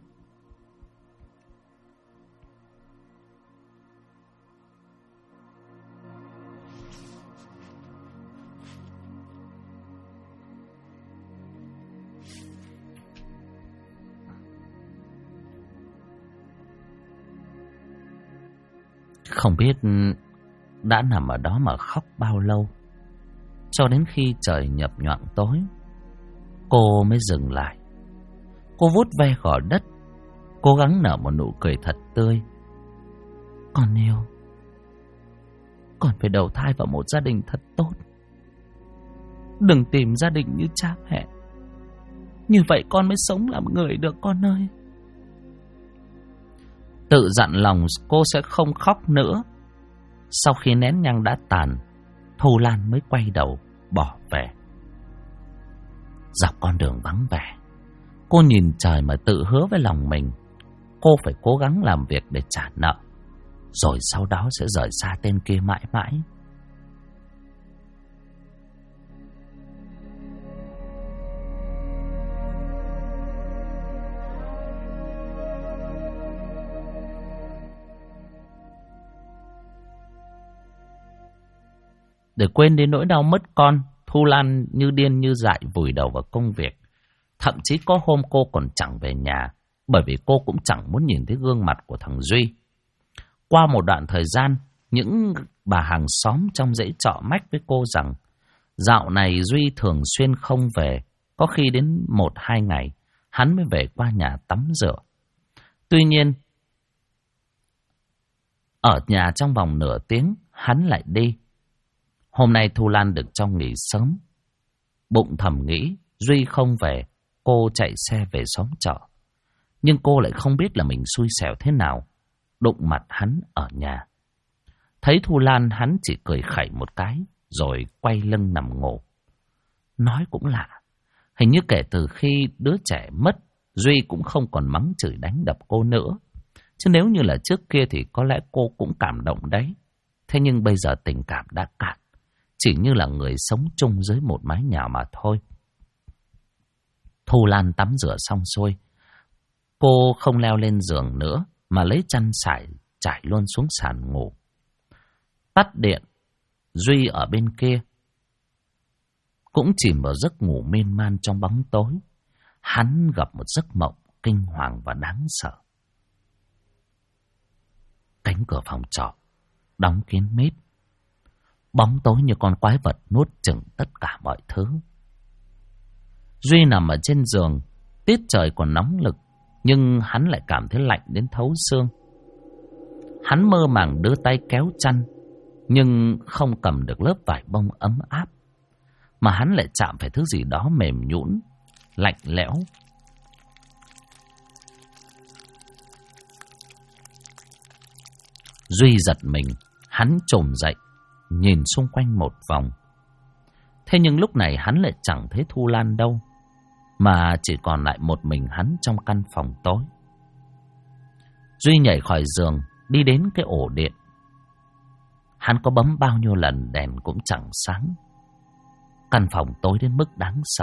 Speaker 1: Không biết đã nằm ở đó mà khóc bao lâu, cho đến khi trời nhập nhoạng tối, cô mới dừng lại. Cô vuốt ve gò đất, cố gắng nở một nụ cười thật tươi. Con yêu, con phải đầu thai vào một gia đình thật tốt. Đừng tìm gia đình như cha mẹ, như vậy con mới sống làm người được con ơi. Tự dặn lòng cô sẽ không khóc nữa. Sau khi nén nhang đã tàn, Thu Lan mới quay đầu bỏ về. Dọc con đường vắng vẻ, cô nhìn trời mà tự hứa với lòng mình, cô phải cố gắng làm việc để trả nợ, rồi sau đó sẽ rời xa tên kia mãi mãi. Để quên đi nỗi đau mất con, Thu Lan như điên như dại vùi đầu vào công việc. Thậm chí có hôm cô còn chẳng về nhà, bởi vì cô cũng chẳng muốn nhìn thấy gương mặt của thằng Duy. Qua một đoạn thời gian, những bà hàng xóm trong dãy trọ mách với cô rằng dạo này Duy thường xuyên không về, có khi đến 1-2 ngày hắn mới về qua nhà tắm rửa. Tuy nhiên, ở nhà trong vòng nửa tiếng hắn lại đi. Hôm nay Thu Lan được cho nghỉ sớm. Bụng thầm nghĩ Duy không về, cô chạy xe về xóm trọ. Nhưng cô lại không biết là mình xui xẻo thế nào, đụng mặt hắn ở nhà. Thấy Thu Lan, hắn chỉ cười khẩy một cái, rồi quay lưng nằm ngủ. Nói cũng lạ, hình như kể từ khi đứa trẻ mất, Duy cũng không còn mắng chửi đánh đập cô nữa. Chứ nếu như là trước kia thì có lẽ cô cũng cảm động đấy. Thế nhưng bây giờ tình cảm đã cạn, chỉ như là người sống chung dưới một mái nhà mà thôi. Thu Lan tắm rửa xong xuôi, cô không leo lên giường nữa mà lấy chăn trải luôn xuống sàn ngủ. Tắt điện, Duy ở bên kia cũng chìm vào giấc ngủ miên man trong bóng tối. Hắn gặp một giấc mộng kinh hoàng và đáng sợ. Cánh cửa phòng trọ đóng kín mít, bóng tối như con quái vật nuốt chửng tất cả mọi thứ. Duy nằm ở trên giường, tiết trời còn nóng lực, nhưng hắn lại cảm thấy lạnh đến thấu xương. Hắn mơ màng đưa tay kéo chăn, nhưng không cầm được lớp vải bông ấm áp, mà hắn lại chạm phải thứ gì đó mềm nhũn, lạnh lẽo. Duy giật mình, hắn chồm dậy, nhìn xung quanh một vòng. Thế nhưng lúc này hắn lại chẳng thấy Thu Lan đâu, mà chỉ còn lại một mình hắn trong căn phòng tối. Duy nhảy khỏi giường, đi đến cái ổ điện. Hắn có bấm bao nhiêu lần đèn cũng chẳng sáng. Căn phòng tối đến mức đáng sợ.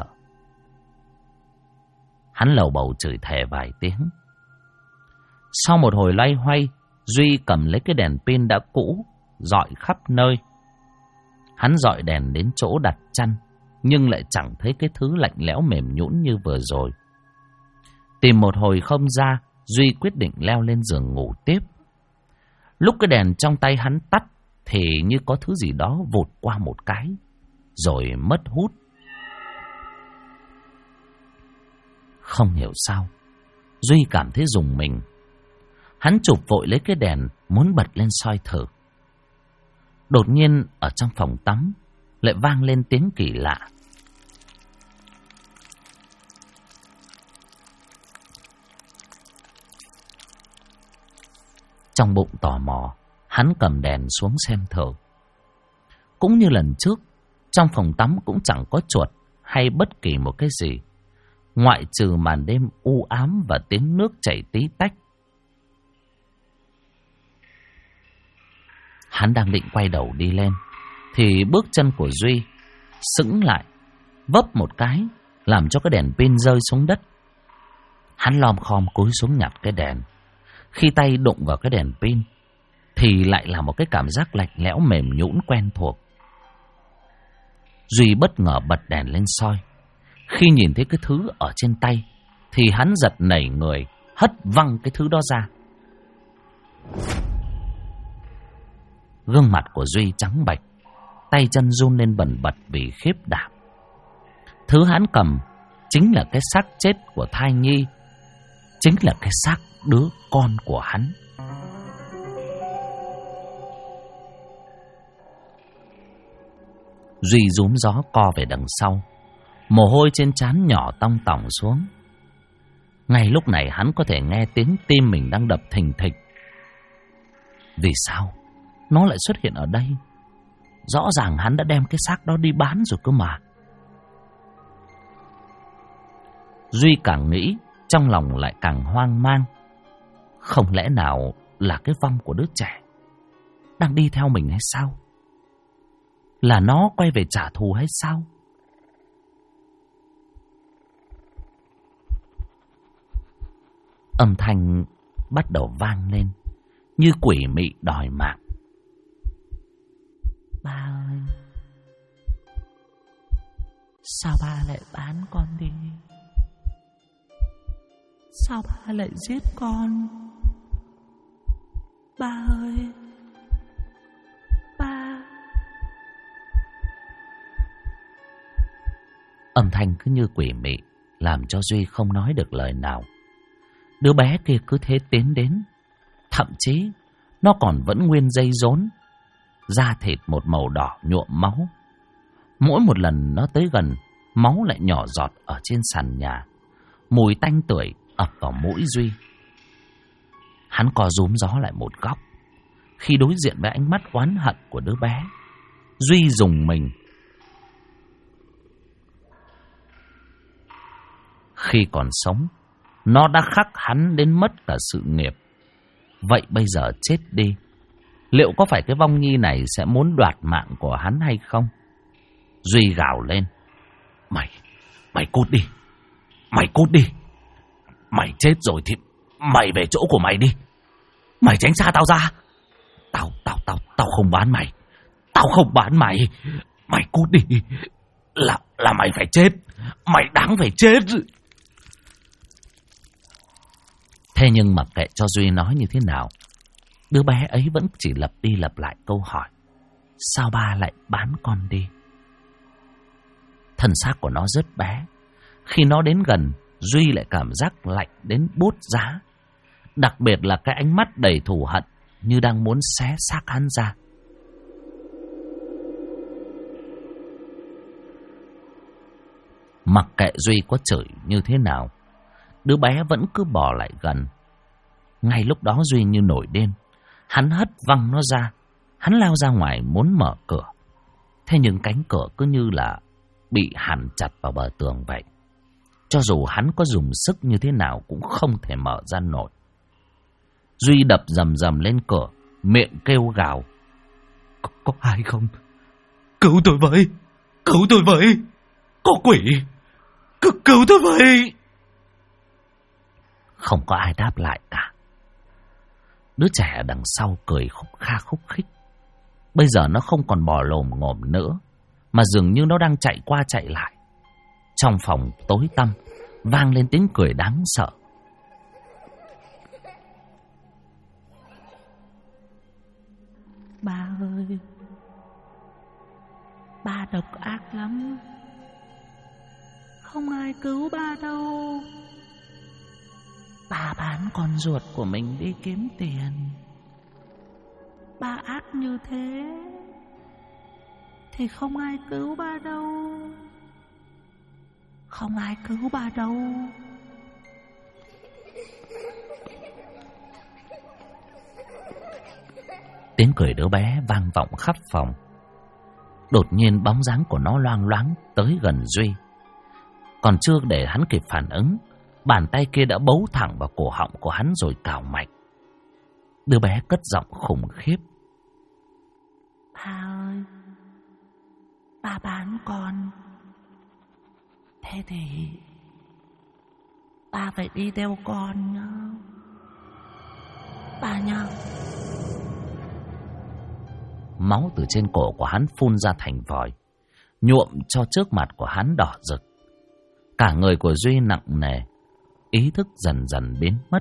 Speaker 1: Hắn lầu bầu chửi thề vài tiếng. Sau một hồi loay hoay, Duy cầm lấy cái đèn pin đã cũ, dọi khắp nơi. Hắn dọi đèn đến chỗ đặt chăn, nhưng lại chẳng thấy cái thứ lạnh lẽo mềm nhũn như vừa rồi. Tìm một hồi không ra, Duy quyết định leo lên giường ngủ tiếp. Lúc cái đèn trong tay hắn tắt, thì như có thứ gì đó vụt qua một cái, rồi mất hút. Không hiểu sao, Duy cảm thấy rùng mình. Hắn chụp vội lấy cái đèn, muốn bật lên soi thử. Đột nhiên ở trong phòng tắm lại vang lên tiếng kỳ lạ. Trong bụng tò mò, hắn cầm đèn xuống xem thử. Cũng như lần trước, trong phòng tắm cũng chẳng có chuột hay bất kỳ một cái gì, ngoại trừ màn đêm u ám và tiếng nước chảy tí tách. Hắn đang định quay đầu đi lên, thì bước chân của Duy sững lại, vấp một cái, làm cho cái đèn pin rơi xuống đất. Hắn lom khom cúi xuống nhặt cái đèn. Khi tay đụng vào cái đèn pin, thì lại là một cái cảm giác lạnh lẽo mềm nhũn quen thuộc. Duy bất ngờ bật đèn lên soi. Khi nhìn thấy cái thứ ở trên tay, thì hắn giật nảy người, hất văng cái thứ đó ra. Gương mặt của Duy trắng bệch, tay chân run lên bần bật vì khiếp đảm. Thứ hắn cầm chính là cái xác chết của thai nhi, chính là cái xác đứa con của hắn. Duy rúm gió co về đằng sau, mồ hôi trên trán nhỏ tong tỏng xuống. Ngay lúc này hắn có thể nghe tiếng tim mình đang đập thình thịch. Vì sao nó lại xuất hiện ở đây? Rõ ràng hắn đã đem cái xác đó đi bán rồi cơ mà. Duy càng nghĩ, trong lòng lại càng hoang mang. Không lẽ nào là cái vong của đứa trẻ đang đi theo mình hay sao? Là nó quay về trả thù hay sao? Âm thanh bắt đầu vang lên, như quỷ mị đòi mạng. Ba ơi, sao ba lại bán con đi? Sao ba lại giết con? Ba ơi, ba. Âm thanh cứ như quỷ mị, làm cho Duy không nói được lời nào. Đứa bé kia cứ thế tiến đến, thậm chí nó còn vẫn nguyên dây rốn, da thịt một màu đỏ nhuộm máu. Mỗi một lần nó tới gần, máu lại nhỏ giọt ở trên sàn nhà. Mùi tanh tưởi ập vào mũi Duy. Hắn co rúm gió lại một góc. Khi đối diện với ánh mắt oán hận của đứa bé, Duy rùng mình. Khi còn sống, nó đã khắc hắn đến mất cả sự nghiệp. Vậy bây giờ chết đi, liệu có phải cái vong nhi này sẽ muốn đoạt mạng của hắn hay không? Duy gào lên. Mày cút đi. Mày cút đi. Mày chết rồi thì mày về chỗ của mày đi. Mày tránh xa tao ra. Tao không bán mày. Tao không bán mày. Mày cút đi. Là mày phải chết. Mày đáng phải chết. Thế nhưng mặc kệ cho Duy nói như thế nào, đứa bé ấy vẫn chỉ lặp đi lặp lại câu hỏi: sao ba lại bán con đi? Thân xác của nó rất bé. Khi nó đến gần, Duy lại cảm giác lạnh đến buốt giá. Đặc biệt là cái ánh mắt đầy thù hận, như đang muốn xé xác hắn ra. Mặc kệ Duy có chửi như thế nào, đứa bé vẫn cứ bò lại gần. Ngay lúc đó Duy như nổi điên. Hắn hất văng nó ra. Hắn lao ra ngoài muốn mở cửa. Thế nhưng cánh cửa cứ như là bị hàn chặt vào bờ tường vậy. Cho dù hắn có dùng sức như thế nào cũng không thể mở ra nổi. Duy đập rầm rầm lên cửa, miệng kêu gào: Có ai không? Cứu tôi với! Cứu tôi với! Có quỷ! Cứu tôi với! Không có ai đáp lại cả. Đứa trẻ ở đằng sau cười khúc khích. Bây giờ nó không còn bò lồm ngồm nữa, mà dường như nó đang chạy qua chạy lại. Trong phòng tối tăm vang lên tiếng cười đáng sợ. Ba ơi, ba độc ác lắm, không ai cứu ba đâu. Ba bán con ruột của mình đi kiếm tiền. Ba ác như thế thì không ai cứu ba đâu. Không ai cứu ba đâu. Tiếng cười đứa bé vang vọng khắp phòng. Đột nhiên bóng dáng của nó loang loáng tới gần Duy. Còn chưa để hắn kịp phản ứng, bàn tay kia đã bấu thẳng vào cổ họng của hắn rồi cào mạnh. Đứa bé cất giọng khủng khiếp: ba ơi, ba bán con. Thế thì ba phải đi theo con nhá, ba nhá. Máu từ trên cổ của hắn phun ra thành vòi, nhuộm cho trước mặt của hắn đỏ rực. Cả người của Duy nặng nề, ý thức dần dần biến mất.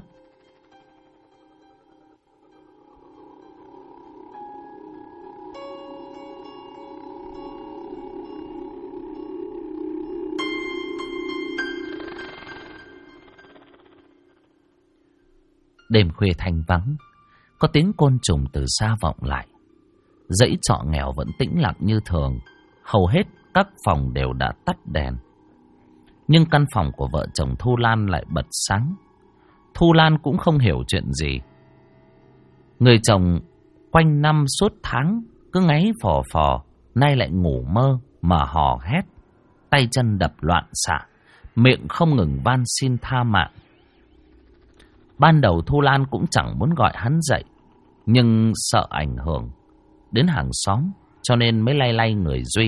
Speaker 1: Đêm khuya thanh vắng, có tiếng côn trùng từ xa vọng lại. Dãy trọ nghèo vẫn tĩnh lặng như thường, hầu hết các phòng đều đã tắt đèn. Nhưng căn phòng của vợ chồng Thu Lan lại bật sáng. Thu Lan cũng không hiểu chuyện gì. Người chồng quanh năm suốt tháng cứ ngáy phò phò, nay lại ngủ mơ mà hò hét, tay chân đập loạn xạ, miệng không ngừng van xin tha mạng. Ban đầu Thu Lan cũng chẳng muốn gọi hắn dậy, nhưng sợ ảnh hưởng đến hàng xóm cho nên mới lay lay người Duy.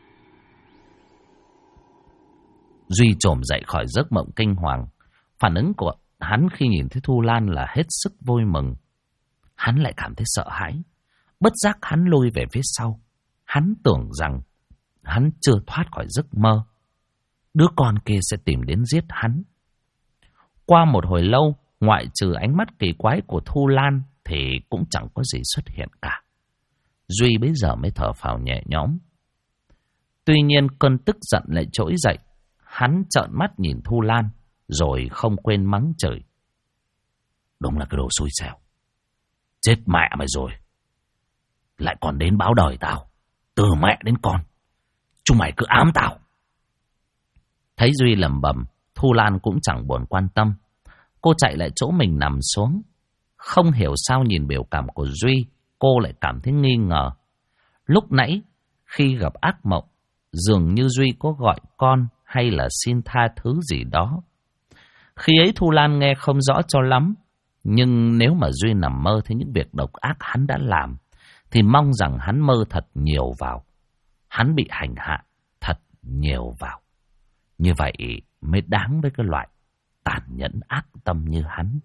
Speaker 1: Duy chồm dậy khỏi giấc mộng kinh hoàng. Phản ứng của hắn khi nhìn thấy Thu Lan là hết sức vui mừng. Hắn lại cảm thấy sợ hãi. Bất giác hắn lùi về phía sau. Hắn tưởng rằng hắn chưa thoát khỏi giấc mơ. Đứa con kia sẽ tìm đến giết hắn. Qua một hồi lâu, ngoại trừ ánh mắt kỳ quái của Thu Lan thì cũng chẳng có gì xuất hiện cả. Duy bây giờ mới thở phào nhẹ nhõm. Tuy nhiên cơn tức giận lại trỗi dậy. Hắn trợn mắt nhìn Thu Lan rồi không quên mắng chửi: đúng là cái đồ xui xẻo, chết mẹ mày rồi, lại còn đến báo đời tao. Từ mẹ đến con, chúng mày cứ ám tao. Thấy Duy lẩm bẩm, Thu Lan cũng chẳng buồn quan tâm. Cô chạy lại chỗ mình nằm xuống. Không hiểu sao nhìn biểu cảm của Duy, cô lại cảm thấy nghi ngờ. Lúc nãy khi gặp ác mộng, dường như Duy có gọi con hay là xin tha thứ gì đó. Khi ấy Thu Lan nghe không rõ cho lắm, nhưng nếu mà Duy nằm mơ thấy những việc độc ác hắn đã làm, thì mong rằng hắn mơ thật nhiều vào. Hắn bị hành hạ thật nhiều vào. Như vậy mới đáng với cái loại tàn nhẫn ác tâm như hắn.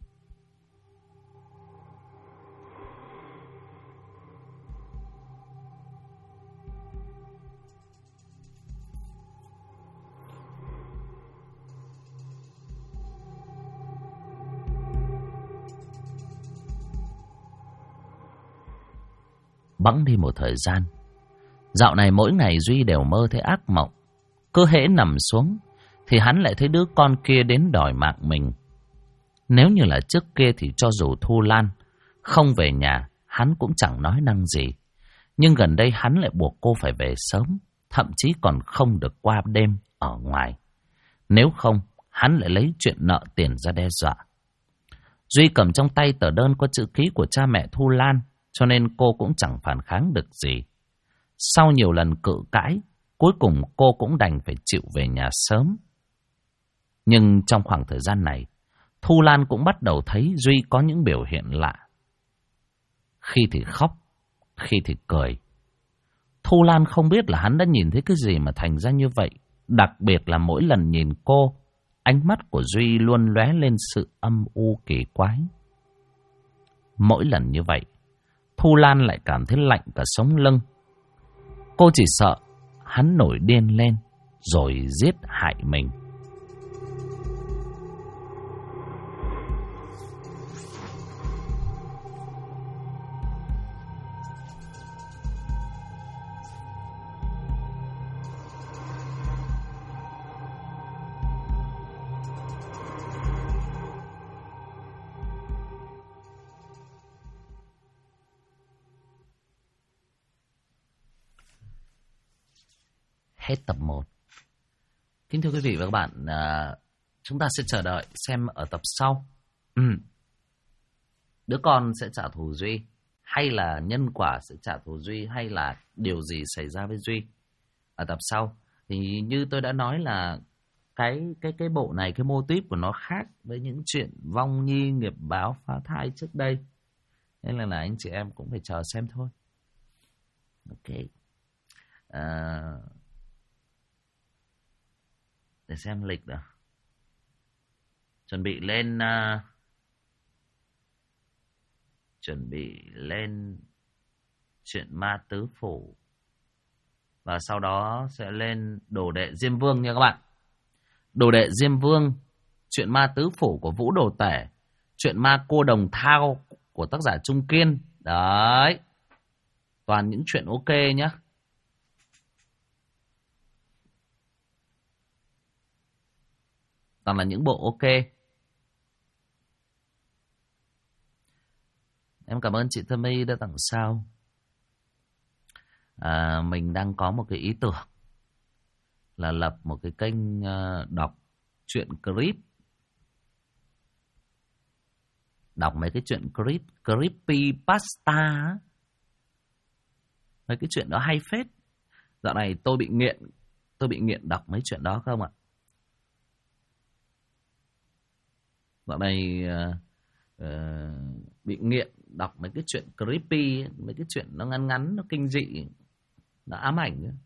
Speaker 1: Bẵng đi một thời gian, dạo này mỗi ngày Duy đều mơ thấy ác mộng. Cứ hễ nằm xuống thì hắn lại thấy đứa con kia đến đòi mạng mình. Nếu như là trước kia thì cho dù Thu Lan không về nhà, hắn cũng chẳng nói năng gì. Nhưng gần đây hắn lại buộc cô phải về sớm, thậm chí còn không được qua đêm ở ngoài. Nếu không, hắn lại lấy chuyện nợ tiền ra đe dọa. Duy cầm trong tay tờ đơn có chữ ký của cha mẹ Thu Lan, cho nên cô cũng chẳng phản kháng được gì. Sau nhiều lần cự cãi, cuối cùng cô cũng đành phải chịu về nhà sớm. Nhưng trong khoảng thời gian này, Thu Lan cũng bắt đầu thấy Duy có những biểu hiện lạ. Khi thì khóc, khi thì cười. Thu Lan không biết là hắn đã nhìn thấy cái gì mà thành ra như vậy. Đặc biệt là mỗi lần nhìn cô, ánh mắt của Duy luôn lóe lên sự âm u kỳ quái. Mỗi lần như vậy, Thu Lan lại cảm thấy lạnh cả sống lưng. Cô chỉ sợ hắn nổi điên lên rồi giết hại mình. hết tập 1. Kính thưa quý vị và các bạn, chúng ta sẽ chờ đợi xem ở tập sau. Đứa con sẽ trả thù Duy, hay là nhân quả sẽ trả thù Duy, hay là điều gì xảy ra với Duy ở tập sau. Thì như tôi đã nói là cái bộ này, cái mô típ của nó khác với những chuyện vong nhi nghiệp báo phá thai trước đây, nên là anh chị em cũng phải chờ xem thôi. Ok. Để xem lịch nào. Chuẩn bị lên chuyện ma tứ phủ. Và sau đó sẽ lên đồ đệ Diêm Vương nha các bạn. Đồ đệ Diêm Vương, chuyện ma tứ phủ của Vũ Đồ Tể, chuyện ma cô Đồng Thao của tác giả Trung Kiên. Đấy. Toàn những chuyện ok nhá. Toàn là những bộ ok. Em cảm ơn chị Thơ My đã tặng sao. Mình đang có một cái ý tưởng là lập một cái kênh đọc truyện clip. Đọc mấy cái chuyện creepypasta. Mấy cái chuyện đó hay phết. Dạo này tôi bị nghiện đọc mấy chuyện đó không ạ? Dạo này bị nghiện đọc mấy cái chuyện creepy, mấy cái chuyện nó ngắn ngắn, nó kinh dị, nó ám ảnh nữa.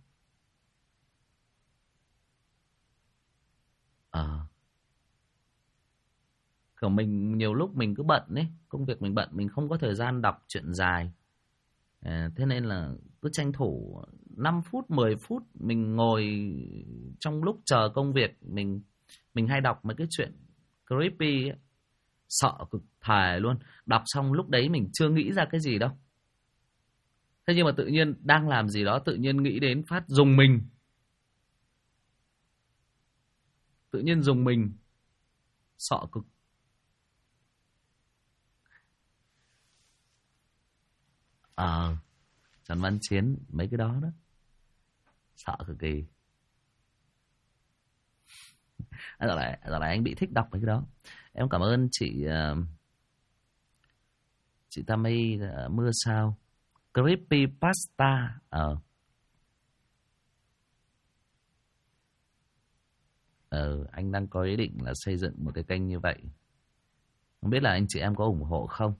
Speaker 1: Kiểu mình nhiều lúc mình cứ bận ấy, công việc mình bận, mình không có thời gian đọc chuyện dài. Thế nên là cứ tranh thủ 5 phút, 10 phút mình ngồi trong lúc chờ công việc, mình hay đọc mấy cái chuyện creepy ấy. Sợ cực thề luôn. Đọc xong lúc đấy mình chưa nghĩ ra cái gì đâu. Thế nhưng mà tự nhiên đang làm gì đó, tự nhiên nghĩ đến phát dùng mình. Tự nhiên dùng mình. Sợ cực. Trần Văn Chiến, mấy cái đó đó. Sợ cực kỳ. Giờ này anh bị thích đọc mấy cái đó. Em cảm ơn chị Tammy mưa sao. Creepypasta. Anh đang có ý định là xây dựng một cái kênh như vậy. Không biết là anh chị em có ủng hộ không?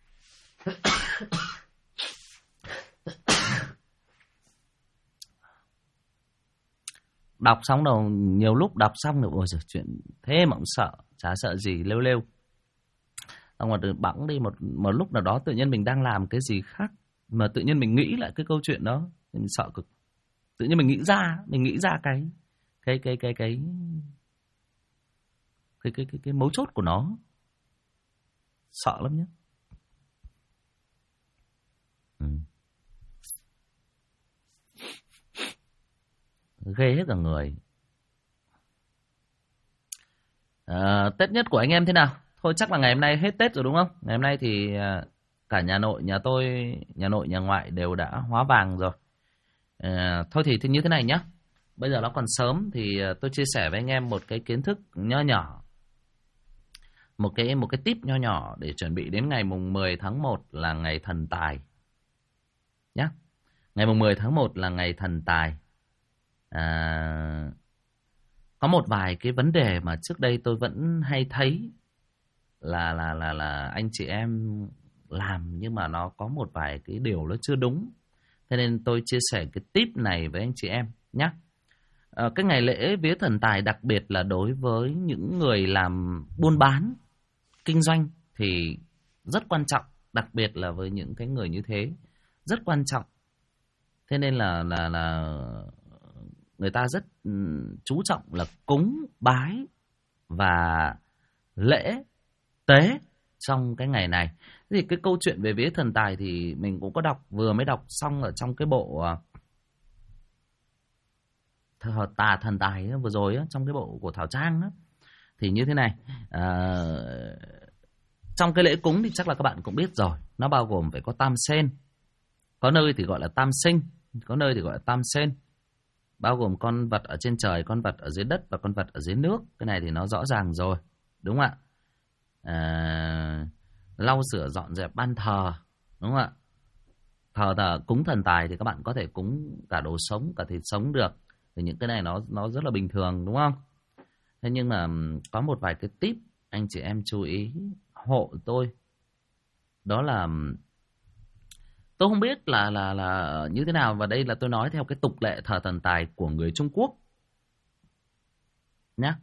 Speaker 1: Đọc xong đâu, nhiều lúc đọc xong rồi ôi giời, chuyện thế mà cũng sợ, chả sợ gì, lêu lêu. Xong rồi bẵng đi một lúc nào đó tự nhiên mình đang làm cái gì khác mà tự nhiên mình nghĩ lại cái câu chuyện đó, mình sợ cực. Tự nhiên mình nghĩ ra cái mấu chốt của nó. Sợ lắm nhé. Ghê hết cả người. Tết nhất của anh em thế nào? Thôi chắc là ngày hôm nay hết Tết rồi đúng không? Ngày hôm nay thì cả nhà nội, nhà tôi, nhà nội, nhà ngoại đều đã hóa vàng rồi. Thôi thì như thế này nhá. Bây giờ nó còn sớm thì tôi chia sẻ với anh em một cái kiến thức nho nhỏ. Một cái tip nho nhỏ để chuẩn bị đến ngày mùng 10 tháng 1 là ngày thần tài. Nhá. Ngày mùng 10 tháng 1 là ngày thần tài. Có một vài cái vấn đề mà trước đây tôi vẫn hay thấy là anh chị em làm nhưng mà nó có một vài cái điều nó chưa đúng. Thế nên tôi chia sẻ cái tip này với anh chị em nhé. Cái ngày lễ vía thần tài, đặc biệt là đối với những người làm buôn bán, kinh doanh thì rất quan trọng, đặc biệt là với những cái người như thế rất quan trọng. Thế nên là người ta rất chú trọng là cúng bái và lễ tế trong cái ngày này. Thì cái câu chuyện về vía thần tài thì mình cũng có đọc, vừa mới đọc xong ở trong cái bộ thần tài vừa rồi á, trong cái bộ của Thảo Trang á. Thì như thế này, trong cái lễ cúng thì chắc là các bạn cũng biết rồi, nó bao gồm phải có tam sen, có nơi thì gọi là tam sinh, có nơi thì gọi là tam sen. bao gồm con vật ở trên trời, con vật ở dưới đất và con vật ở dưới nước. Cái này thì nó rõ ràng rồi, đúng không ạ? Lau sửa dọn dẹp ban thờ, đúng không ạ? Thờ cúng thần tài thì các bạn có thể cúng cả đồ sống, cả thịt sống được. Thì những cái này nó rất là bình thường, đúng không? Thế nhưng mà có một vài cái tip anh chị em chú ý hộ tôi. Đó là tôi không biết là như thế nào, và đây là tôi nói theo cái tục lệ thờ thần tài của người Trung Quốc nhé.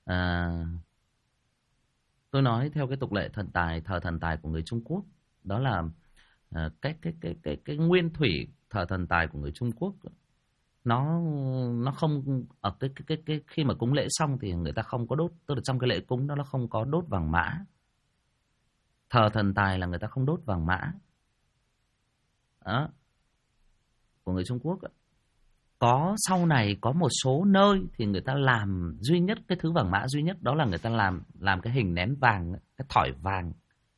Speaker 1: Tôi nói theo cái tục lệ thờ thần tài của người Trung Quốc. Đó là cái nguyên thủy thờ thần tài của người Trung Quốc, nó không ở cái khi mà cúng lễ xong thì người ta không có đốt, tức là trong cái lễ cúng đó nó không có đốt vàng mã. Thờ thần tài là người ta không đốt vàng mã đó, của người Trung Quốc. Có sau này có một số nơi thì người ta làm duy nhất cái thứ vàng mã duy nhất, đó là người ta làm cái hình nén vàng, cái thỏi vàng.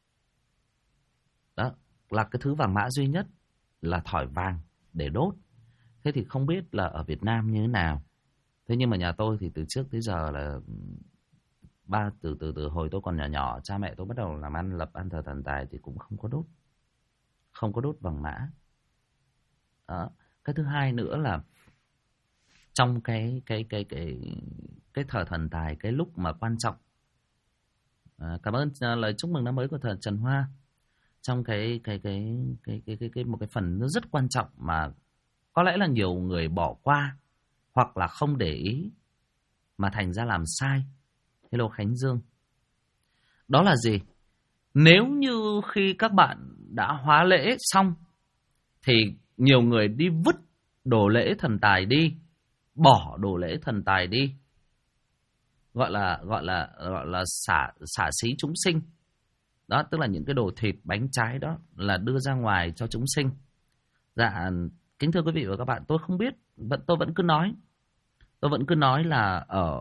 Speaker 1: Đó là cái thứ vàng mã duy nhất, là thỏi vàng để đốt. Thế thì không biết là ở Việt Nam như thế nào. Thế nhưng mà nhà tôi thì từ trước tới giờ là từ hồi tôi còn nhỏ nhỏ, cha mẹ tôi bắt đầu làm ăn, lập ăn thờ thần tài thì cũng không có đốt vàng mã. Đó. Cái thứ hai nữa là trong cái thờ thần tài, cái lúc mà quan trọng. Cảm ơn lời chúc mừng năm mới của thờ Trần Hoa. Trong một cái phần nó rất quan trọng mà có lẽ là nhiều người bỏ qua hoặc là không để ý mà thành ra làm sai. Hello Khánh Dương. Đó là gì? Nếu như khi các bạn đã hóa lễ xong thì nhiều người đi vứt đồ lễ thần tài đi, bỏ đồ lễ thần tài đi, gọi là xả xí chúng sinh. Đó, tức là những cái đồ thịt, bánh trái đó là đưa ra ngoài cho chúng sinh. Dạ, kính thưa quý vị và các bạn, tôi không biết, tôi vẫn cứ nói là ở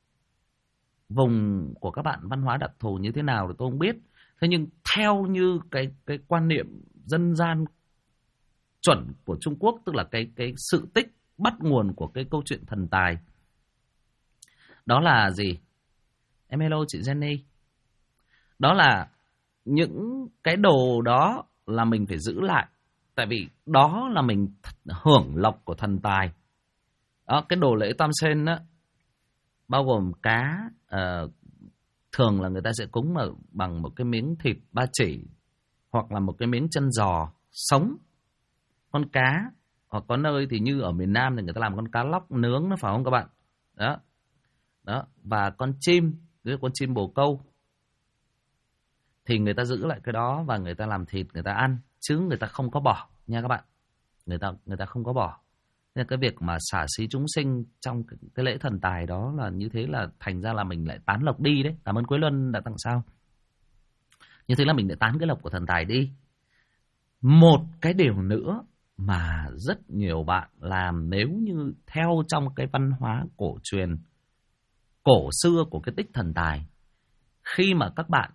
Speaker 1: vùng của các bạn văn hóa đặc thù như thế nào thì tôi không biết. Thế nhưng theo như cái quan niệm dân gian chuẩn của Trung Quốc, tức là cái sự tích bắt nguồn của cái câu chuyện thần tài, đó là gì? Em hello chị Jenny. Đó là những cái đồ đó là mình phải giữ lại, tại vì đó là mình hưởng lộc của thần tài. Đó, cái đồ lễ tam sen đó bao gồm cá, thường là người ta sẽ cúng bằng một cái miếng thịt ba chỉ, hoặc là một cái miếng chân giò sống, con cá, hoặc có nơi thì như ở miền Nam thì người ta làm con cá lóc nướng, nó phải không các bạn? Đó, và con chim, con chim bồ câu, thì người ta giữ lại cái đó và người ta làm thịt, người ta ăn, chứ người ta không có bỏ nha các bạn. Người ta không có bỏ. Nên cái việc mà xả xí chúng sinh trong cái lễ thần tài đó là như thế, là thành ra là mình lại tán lộc đi đấy. Cảm ơn Quế Luân đã tặng sao. Như thế là mình lại tán cái lộc của thần tài đi. Một cái điều nữa mà rất nhiều bạn làm, nếu như theo trong cái văn hóa cổ truyền cổ xưa của cái tích thần tài, khi mà các bạn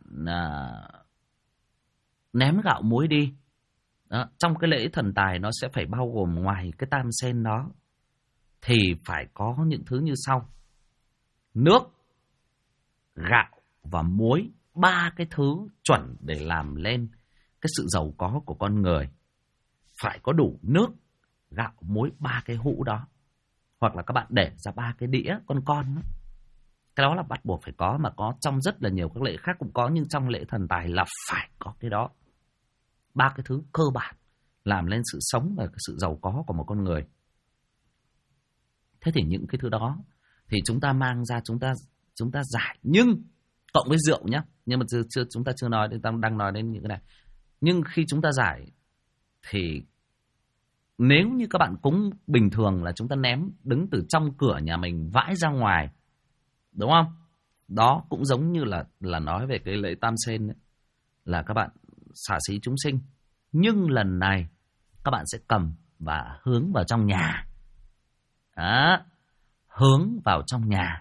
Speaker 1: ném gạo muối đi đó, trong cái lễ thần tài nó sẽ phải bao gồm ngoài cái tam sen đó thì phải có những thứ như sau: nước, gạo và muối. Ba cái thứ chuẩn để làm lên cái sự giàu có của con người. Phải có đủ nước, gạo, muối, ba cái hũ đó. Hoặc là các bạn để ra ba cái đĩa con đó. Cái đó là bắt buộc phải có, mà có trong rất là nhiều các lễ khác cũng có, nhưng trong lễ thần tài là phải có cái đó. Ba cái thứ cơ bản làm lên sự sống và sự giàu có của một con người. Thế thì những cái thứ đó thì chúng ta mang ra, chúng ta giải, nhưng cộng với rượu nhé. Nhưng mà chúng ta chưa nói, đang nói đến những cái này. Nhưng khi chúng ta giải thì nếu như các bạn cúng bình thường là chúng ta ném đứng từ trong cửa nhà mình vãi ra ngoài, đúng không? Đó cũng giống như là nói về cái lễ tam sen ấy, là các bạn xả xí chúng sinh. Nhưng lần này các bạn sẽ cầm và hướng vào trong nhà. Đó, hướng vào trong nhà.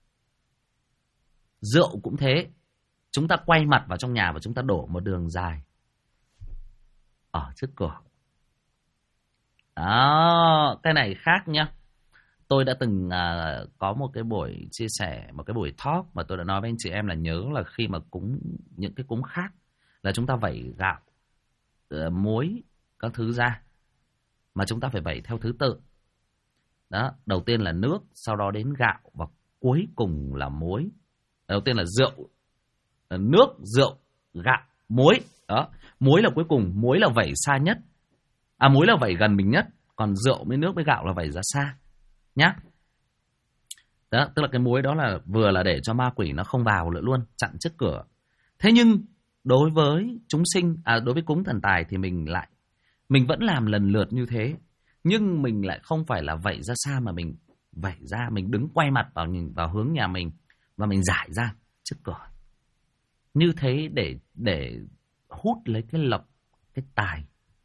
Speaker 1: Rượu cũng thế. Chúng ta quay mặt vào trong nhà và chúng ta đổ một đường dài ở trước cửa. Đó, cái này khác nhá. Tôi đã từng có một cái buổi chia sẻ, một cái buổi talk mà tôi đã nói với anh chị em là nhớ là khi mà cúng những cái cúng khác là chúng ta vẩy gạo, muối, các thứ ra. Mà chúng ta phải vẩy theo thứ tự. Đó, đầu tiên là nước, sau đó đến gạo và cuối cùng là muối. Đầu tiên là rượu, nước, rượu, gạo, muối. Đó, muối là cuối cùng, muối là vẩy xa nhất. Muối là vẩy gần mình nhất, còn rượu với nước với gạo là vẩy ra xa. Nhá. Đó, tức là cái muối đó là vừa là để cho ma quỷ nó không vào nữa luôn, chặn trước cửa. Thế nhưng đối với chúng sinh, đối với cúng thần tài thì mình vẫn làm lần lượt như thế. Nhưng mình lại không phải là vẩy ra xa mà mình vẩy ra, mình đứng quay mặt vào hướng nhà mình và mình giải ra trước cửa. Như thế để hút lấy cái lộc, cái tài.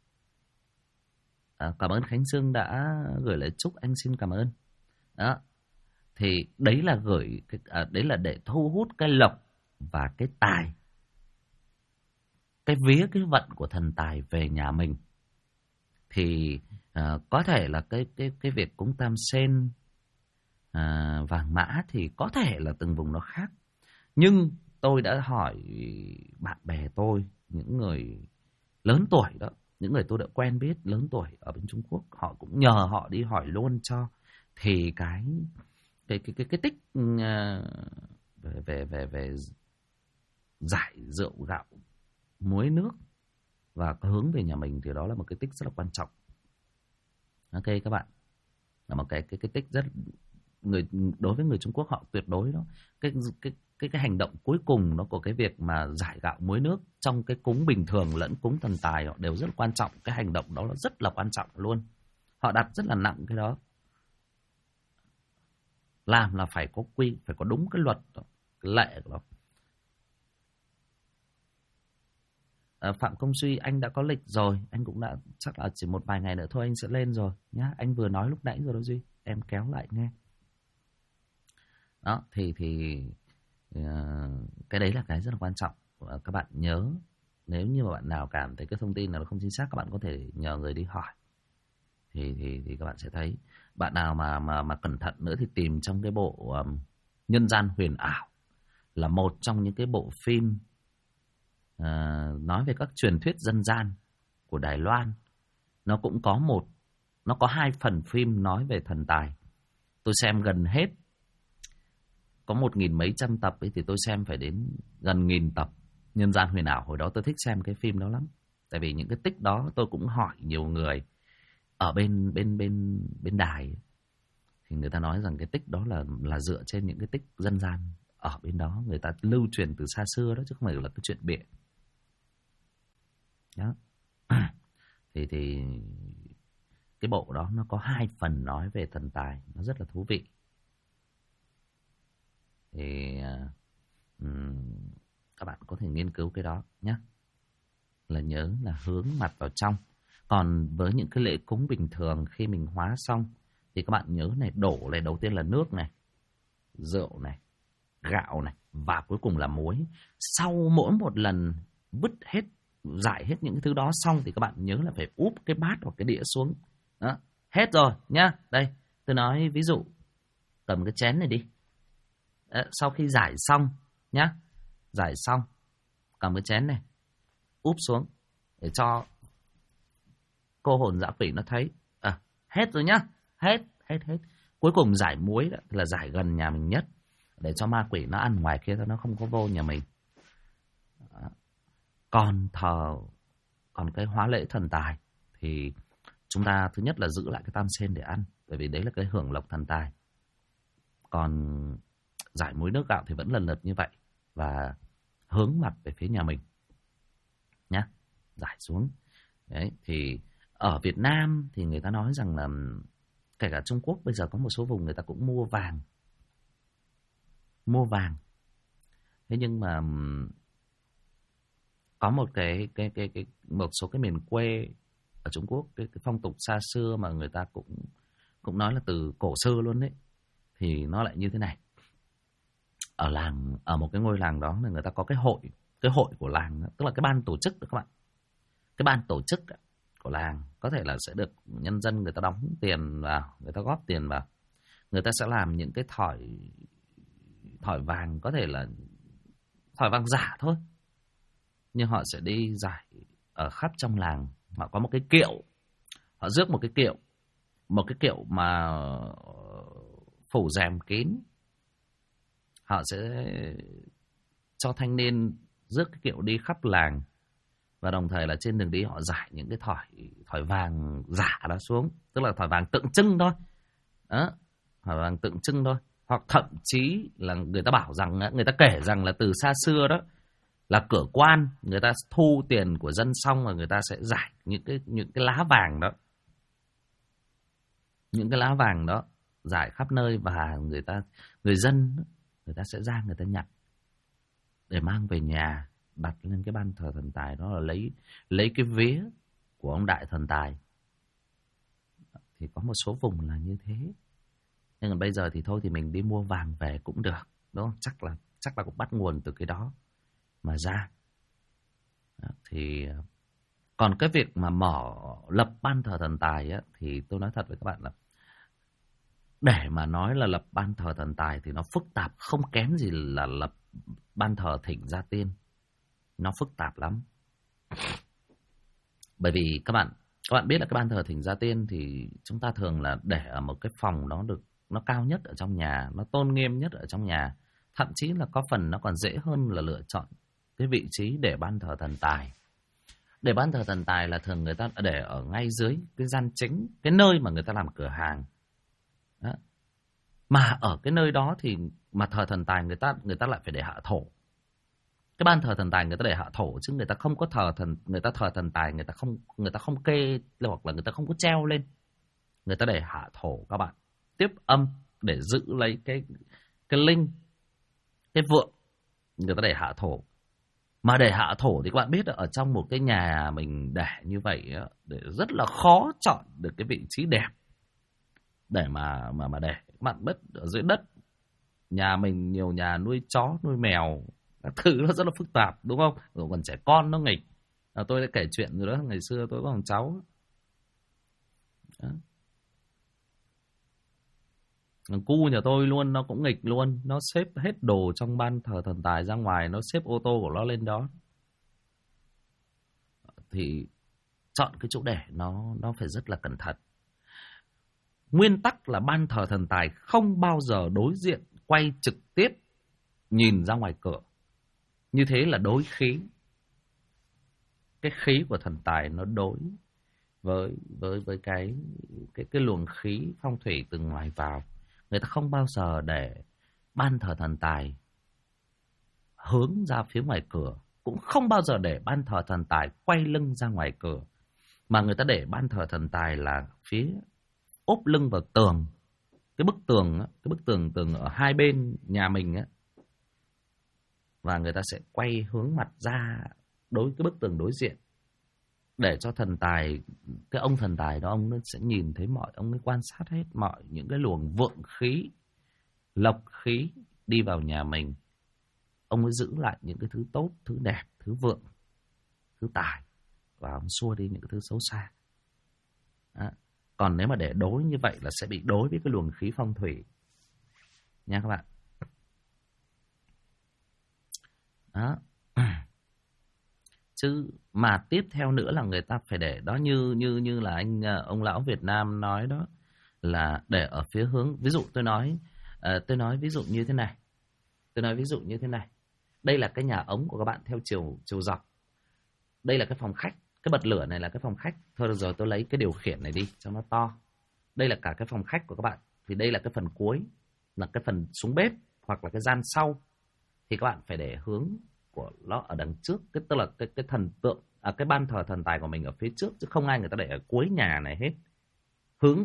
Speaker 1: Cảm ơn Khánh Dương đã gửi lời chúc, anh xin cảm ơn. Đó. Thì đấy là đấy là để thu hút cái lộc và cái tài, cái vía, cái vận của thần tài về nhà mình. Thì có thể là cái việc cúng tam sen, vàng mã thì có thể là từng vùng nó khác. Nhưng tôi đã hỏi bạn bè tôi, những người lớn tuổi đó, những người tôi đã quen biết lớn tuổi ở bên Trung Quốc, họ cũng nhờ họ đi hỏi luôn cho. Thì cái tích về giải rượu, gạo, muối, nước và hướng về nhà mình thì đó là một cái tích rất là quan trọng. Ok các bạn, là một cái tích rất đối với người Trung Quốc họ tuyệt đối đó. Cái hành động cuối cùng nó của cái việc mà giải gạo muối nước trong cái cúng bình thường lẫn cúng thần tài họ đều rất là quan trọng. Cái hành động đó là rất là quan trọng luôn. Họ đặt rất là nặng cái đó. Làm là phải có phải có đúng cái luật đó, cái lệ của nó. Phạm Công Suy, anh đã có lịch rồi, anh cũng đã chắc là chỉ một vài ngày nữa thôi anh sẽ lên rồi nhá. Anh vừa nói lúc nãy rồi đó Duy, em kéo lại nghe. Đó thì cái đấy là cái rất là quan trọng. Các bạn nhớ, nếu như mà bạn nào cảm thấy cái thông tin nào không chính xác, các bạn có thể nhờ người đi hỏi. Thì các bạn sẽ thấy. Bạn nào mà cẩn thận nữa thì tìm trong cái bộ Nhân gian huyền ảo, là một trong những cái bộ phim nói về các truyền thuyết dân gian của Đài Loan. Nó cũng có 2 phần phim nói về thần tài. Tôi xem gần hết, có 1.000 mấy trăm tập ấy, thì tôi xem phải đến gần 1.000 tập Nhân gian huyền ảo. Hồi đó tôi thích xem cái phim đó lắm, tại vì những cái tích đó tôi cũng hỏi nhiều người ở bên đài, thì người ta nói rằng cái tích đó là dựa trên những cái tích dân gian ở bên đó, người ta lưu truyền từ xa xưa đó, chứ không phải là cái chuyện bịa. Đó. Thì cái bộ đó nó có 2 phần nói về thần tài, nó rất là thú vị. Thì các bạn có thể nghiên cứu cái đó nhé. Là nhớ là hướng mặt vào trong. Còn với những cái lễ cúng bình thường, khi mình hóa xong thì các bạn nhớ này, đổ này, đầu tiên là nước này, rượu này, gạo này và cuối cùng là muối. Sau mỗi một lần vứt hết, giải hết những cái thứ đó xong thì các bạn nhớ là phải úp cái bát hoặc cái đĩa xuống. Đó, hết rồi nhá. Đây, tôi nói ví dụ, cầm cái chén này đi. Đó, sau khi giải xong nhá, giải xong, cầm cái chén này, úp xuống để cho cô hồn dã quỷ nó thấy. Hết rồi nhá, hết. Cuối cùng giải muối đó, là giải gần nhà mình nhất, để cho ma quỷ nó ăn ngoài kia nó không có vô nhà mình. Đó. Còn cái hóa lễ thần tài thì chúng ta thứ nhất là giữ lại cái tam sen để ăn, bởi vì đấy là cái hưởng lộc thần tài. Còn giải muối nước gạo thì vẫn lần lượt như vậy, và hướng mặt về phía nhà mình nhá, giải xuống. Đấy, thì ở Việt Nam thì người ta nói rằng là kể cả Trung Quốc bây giờ có một số vùng người ta cũng mua vàng. Thế nhưng mà có một một số cái miền quê ở Trung Quốc, cái phong tục xa xưa mà người ta cũng nói là từ cổ xưa luôn đấy, thì nó lại như thế này. Ở một cái ngôi làng đó là người ta có cái hội của làng đó, tức là cái ban tổ chức đó các bạn. Cái ban tổ chức của làng có thể là sẽ được nhân dân người ta đóng tiền vào, người ta góp tiền vào. người ta sẽ làm những cái thỏi vàng, có thể là thỏi vàng giả thôi, nhưng họ sẽ đi rải ở khắp trong làng. Họ có một cái kiệu, họ rước một cái kiệu mà phủ rèm kín. Họ sẽ cho thanh niên rước cái kiệu đi khắp làng, và đồng thời là trên đường đi họ rải những cái thỏi vàng giả đó xuống, tức là thỏi vàng tượng trưng thôi. Đó, thỏi vàng tượng trưng thôi. Hoặc thậm chí là người ta bảo rằng, người ta kể rằng là từ xa xưa đó, là cửa quan người ta thu tiền của dân xong rồi người ta sẽ rải những cái lá vàng đó, những cái lá vàng đó rải khắp nơi, và người dân người ta sẽ ra người ta nhặt để mang về nhà đặt lên cái ban thờ thần tài đó, là lấy cái vía của ông đại thần tài. Thì có một số vùng là như thế. Nhưng mà bây giờ thì thôi, thì mình đi mua vàng về cũng được, đúng không? Chắc là cũng bắt nguồn từ cái đó mà ra. Đó, thì còn cái việc mà lập ban thờ thần tài á, thì tôi nói thật với các bạn là để mà nói là lập ban thờ thần tài thì nó phức tạp không kém gì là lập ban thờ Thỉnh Gia Tiên. Nó phức tạp lắm. Bởi vì các bạn biết là cái ban thờ Thỉnh Gia Tiên thì chúng ta thường là để ở một cái phòng nó cao nhất ở trong nhà, nó tôn nghiêm nhất ở trong nhà. Thậm chí là có phần nó còn dễ hơn là lựa chọn cái vị trí để ban thờ thần tài. Để ban thờ thần tài là thường người ta để ở ngay dưới cái gian chính, cái nơi mà người ta làm cửa hàng. Đó. Mà ở cái nơi đó thì mà thờ thần tài người ta lại phải để hạ thổ. Cái ban thờ thần tài người ta để hạ thổ, chứ người ta không có người ta thờ thần tài người ta không kê, hoặc là người ta không có treo lên. Người ta để hạ thổ các bạn, tiếp âm để giữ lấy cái linh, cái vượng, người ta để hạ thổ. Mà để hạ thổ thì các bạn biết ở trong một cái nhà mình để như vậy để rất là khó chọn được cái vị trí đẹp để mà để. Các bạn biết ở dưới đất nhà mình nhiều nhà nuôi chó nuôi mèo, các thứ nó rất là phức tạp, đúng không? Rồi còn trẻ con nó nghịch. Tôi đã kể chuyện rồi đó, ngày xưa tôi có thằng cháu đó. Thằng cu nhà tôi luôn, nó cũng nghịch luôn. Nó xếp hết đồ trong ban thờ thần tài ra ngoài, nó xếp ô tô của nó lên đó. Thì chọn cái chỗ để nó phải rất là cẩn thận. Nguyên tắc là ban thờ thần tài không bao giờ đối diện quay trực tiếp nhìn ra ngoài cửa. Như thế là đối khí. Cái khí của thần tài nó đối với cái luồng khí phong thủy từ ngoài vào. Người ta không bao giờ để ban thờ thần tài hướng ra phía ngoài cửa, cũng không bao giờ để ban thờ thần tài quay lưng ra ngoài cửa, mà người ta để ban thờ thần tài là phía ốp lưng vào tường. Cái bức tường ở hai bên nhà mình á, và người ta sẽ quay hướng mặt ra đối cái bức tường đối diện, để cho thần tài, cái ông thần tài đó, ông nó sẽ nhìn thấy ông ấy quan sát hết mọi những cái luồng vượng khí, lộc khí đi vào nhà mình. Ông ấy giữ lại những cái thứ tốt, thứ đẹp, thứ vượng, thứ tài, và ông xua đi những cái thứ xấu xa. Đó. Còn nếu mà để đối như vậy là sẽ bị đối với cái luồng khí phong thủy nha các bạn. Đó. Chứ mà tiếp theo nữa là người ta phải để đó, như là ông lão Việt Nam nói đó, là để ở phía hướng. Ví dụ tôi nói ví dụ như thế này. Đây là cái nhà ống của các bạn theo chiều dọc. Đây là cái phòng khách. Cái bật lửa này là cái phòng khách. Thôi được rồi, tôi lấy cái điều khiển này đi cho nó to. Đây là cả cái phòng khách của các bạn. Thì đây là cái phần cuối, là cái phần xuống bếp hoặc là cái gian sau. Thì các bạn phải để hướng của nó ở đằng trước, tức là cái thần tượng, cái ban thờ thần tài của mình ở phía trước, chứ không ai người ta để ở cuối nhà này hết. Hướng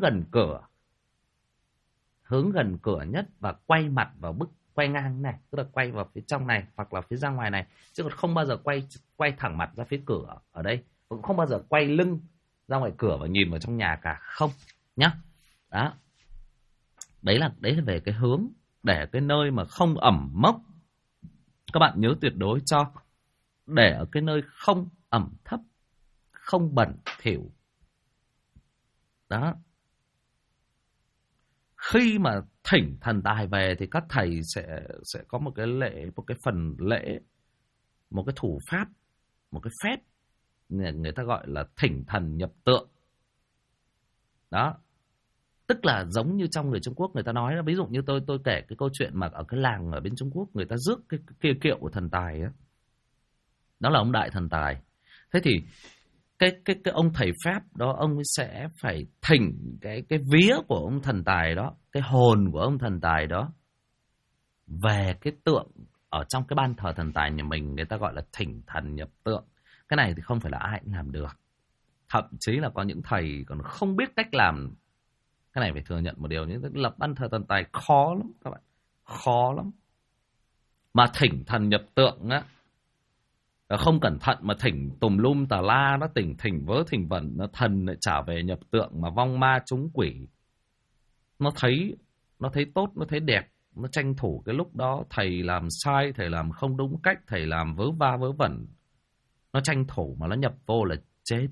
Speaker 1: gần cửa nhất, và quay mặt vào quay ngang này, tức là quay vào phía trong này hoặc là phía ra ngoài này, chứ còn không bao giờ quay thẳng mặt ra phía cửa ở đây, cũng không bao giờ quay lưng ra ngoài cửa và nhìn vào trong nhà cả, không nhá. Đó, đấy là về cái hướng để cái nơi mà không ẩm mốc. Các bạn nhớ tuyệt đối cho để ở cái nơi không ẩm thấp, không bẩn thỉu. Đó. khi mà thỉnh thần tài về thì các thầy sẽ có một cái lễ, một cái phần lễ, một cái thủ pháp, một cái phép người ta gọi là thỉnh thần nhập tượng. Đó, tức là giống như trong người Trung Quốc người ta nói là, ví dụ như tôi kể cái câu chuyện mà ở cái làng ở bên Trung Quốc người ta rước cái kiệu của thần tài á, đó là ông đại thần tài. Thế thì cái ông thầy pháp đó, ông ấy sẽ phải thỉnh cái vía của ông thần tài đó, cái hồn của ông thần tài đó về cái tượng ở trong cái ban thờ thần tài nhà mình, người ta gọi là thỉnh thần nhập tượng. Cái này thì không phải là ai cũng làm được, thậm chí là có những thầy còn không biết cách làm. Cái này phải thừa nhận một điều, như lập ban thờ thần tài khó lắm các bạn, khó lắm. Mà thỉnh thần nhập tượng á, không cẩn thận mà thỉnh tùm lum tà la, nó thỉnh vớ thỉnh vẩn, nó thần lại trả về nhập tượng mà vong ma trúng quỷ. Nó thấy tốt, nó thấy đẹp, nó tranh thủ cái lúc đó thầy làm sai, thầy làm không đúng cách, thầy làm vớ va vớ vẩn, nó tranh thủ mà nó nhập vô là chết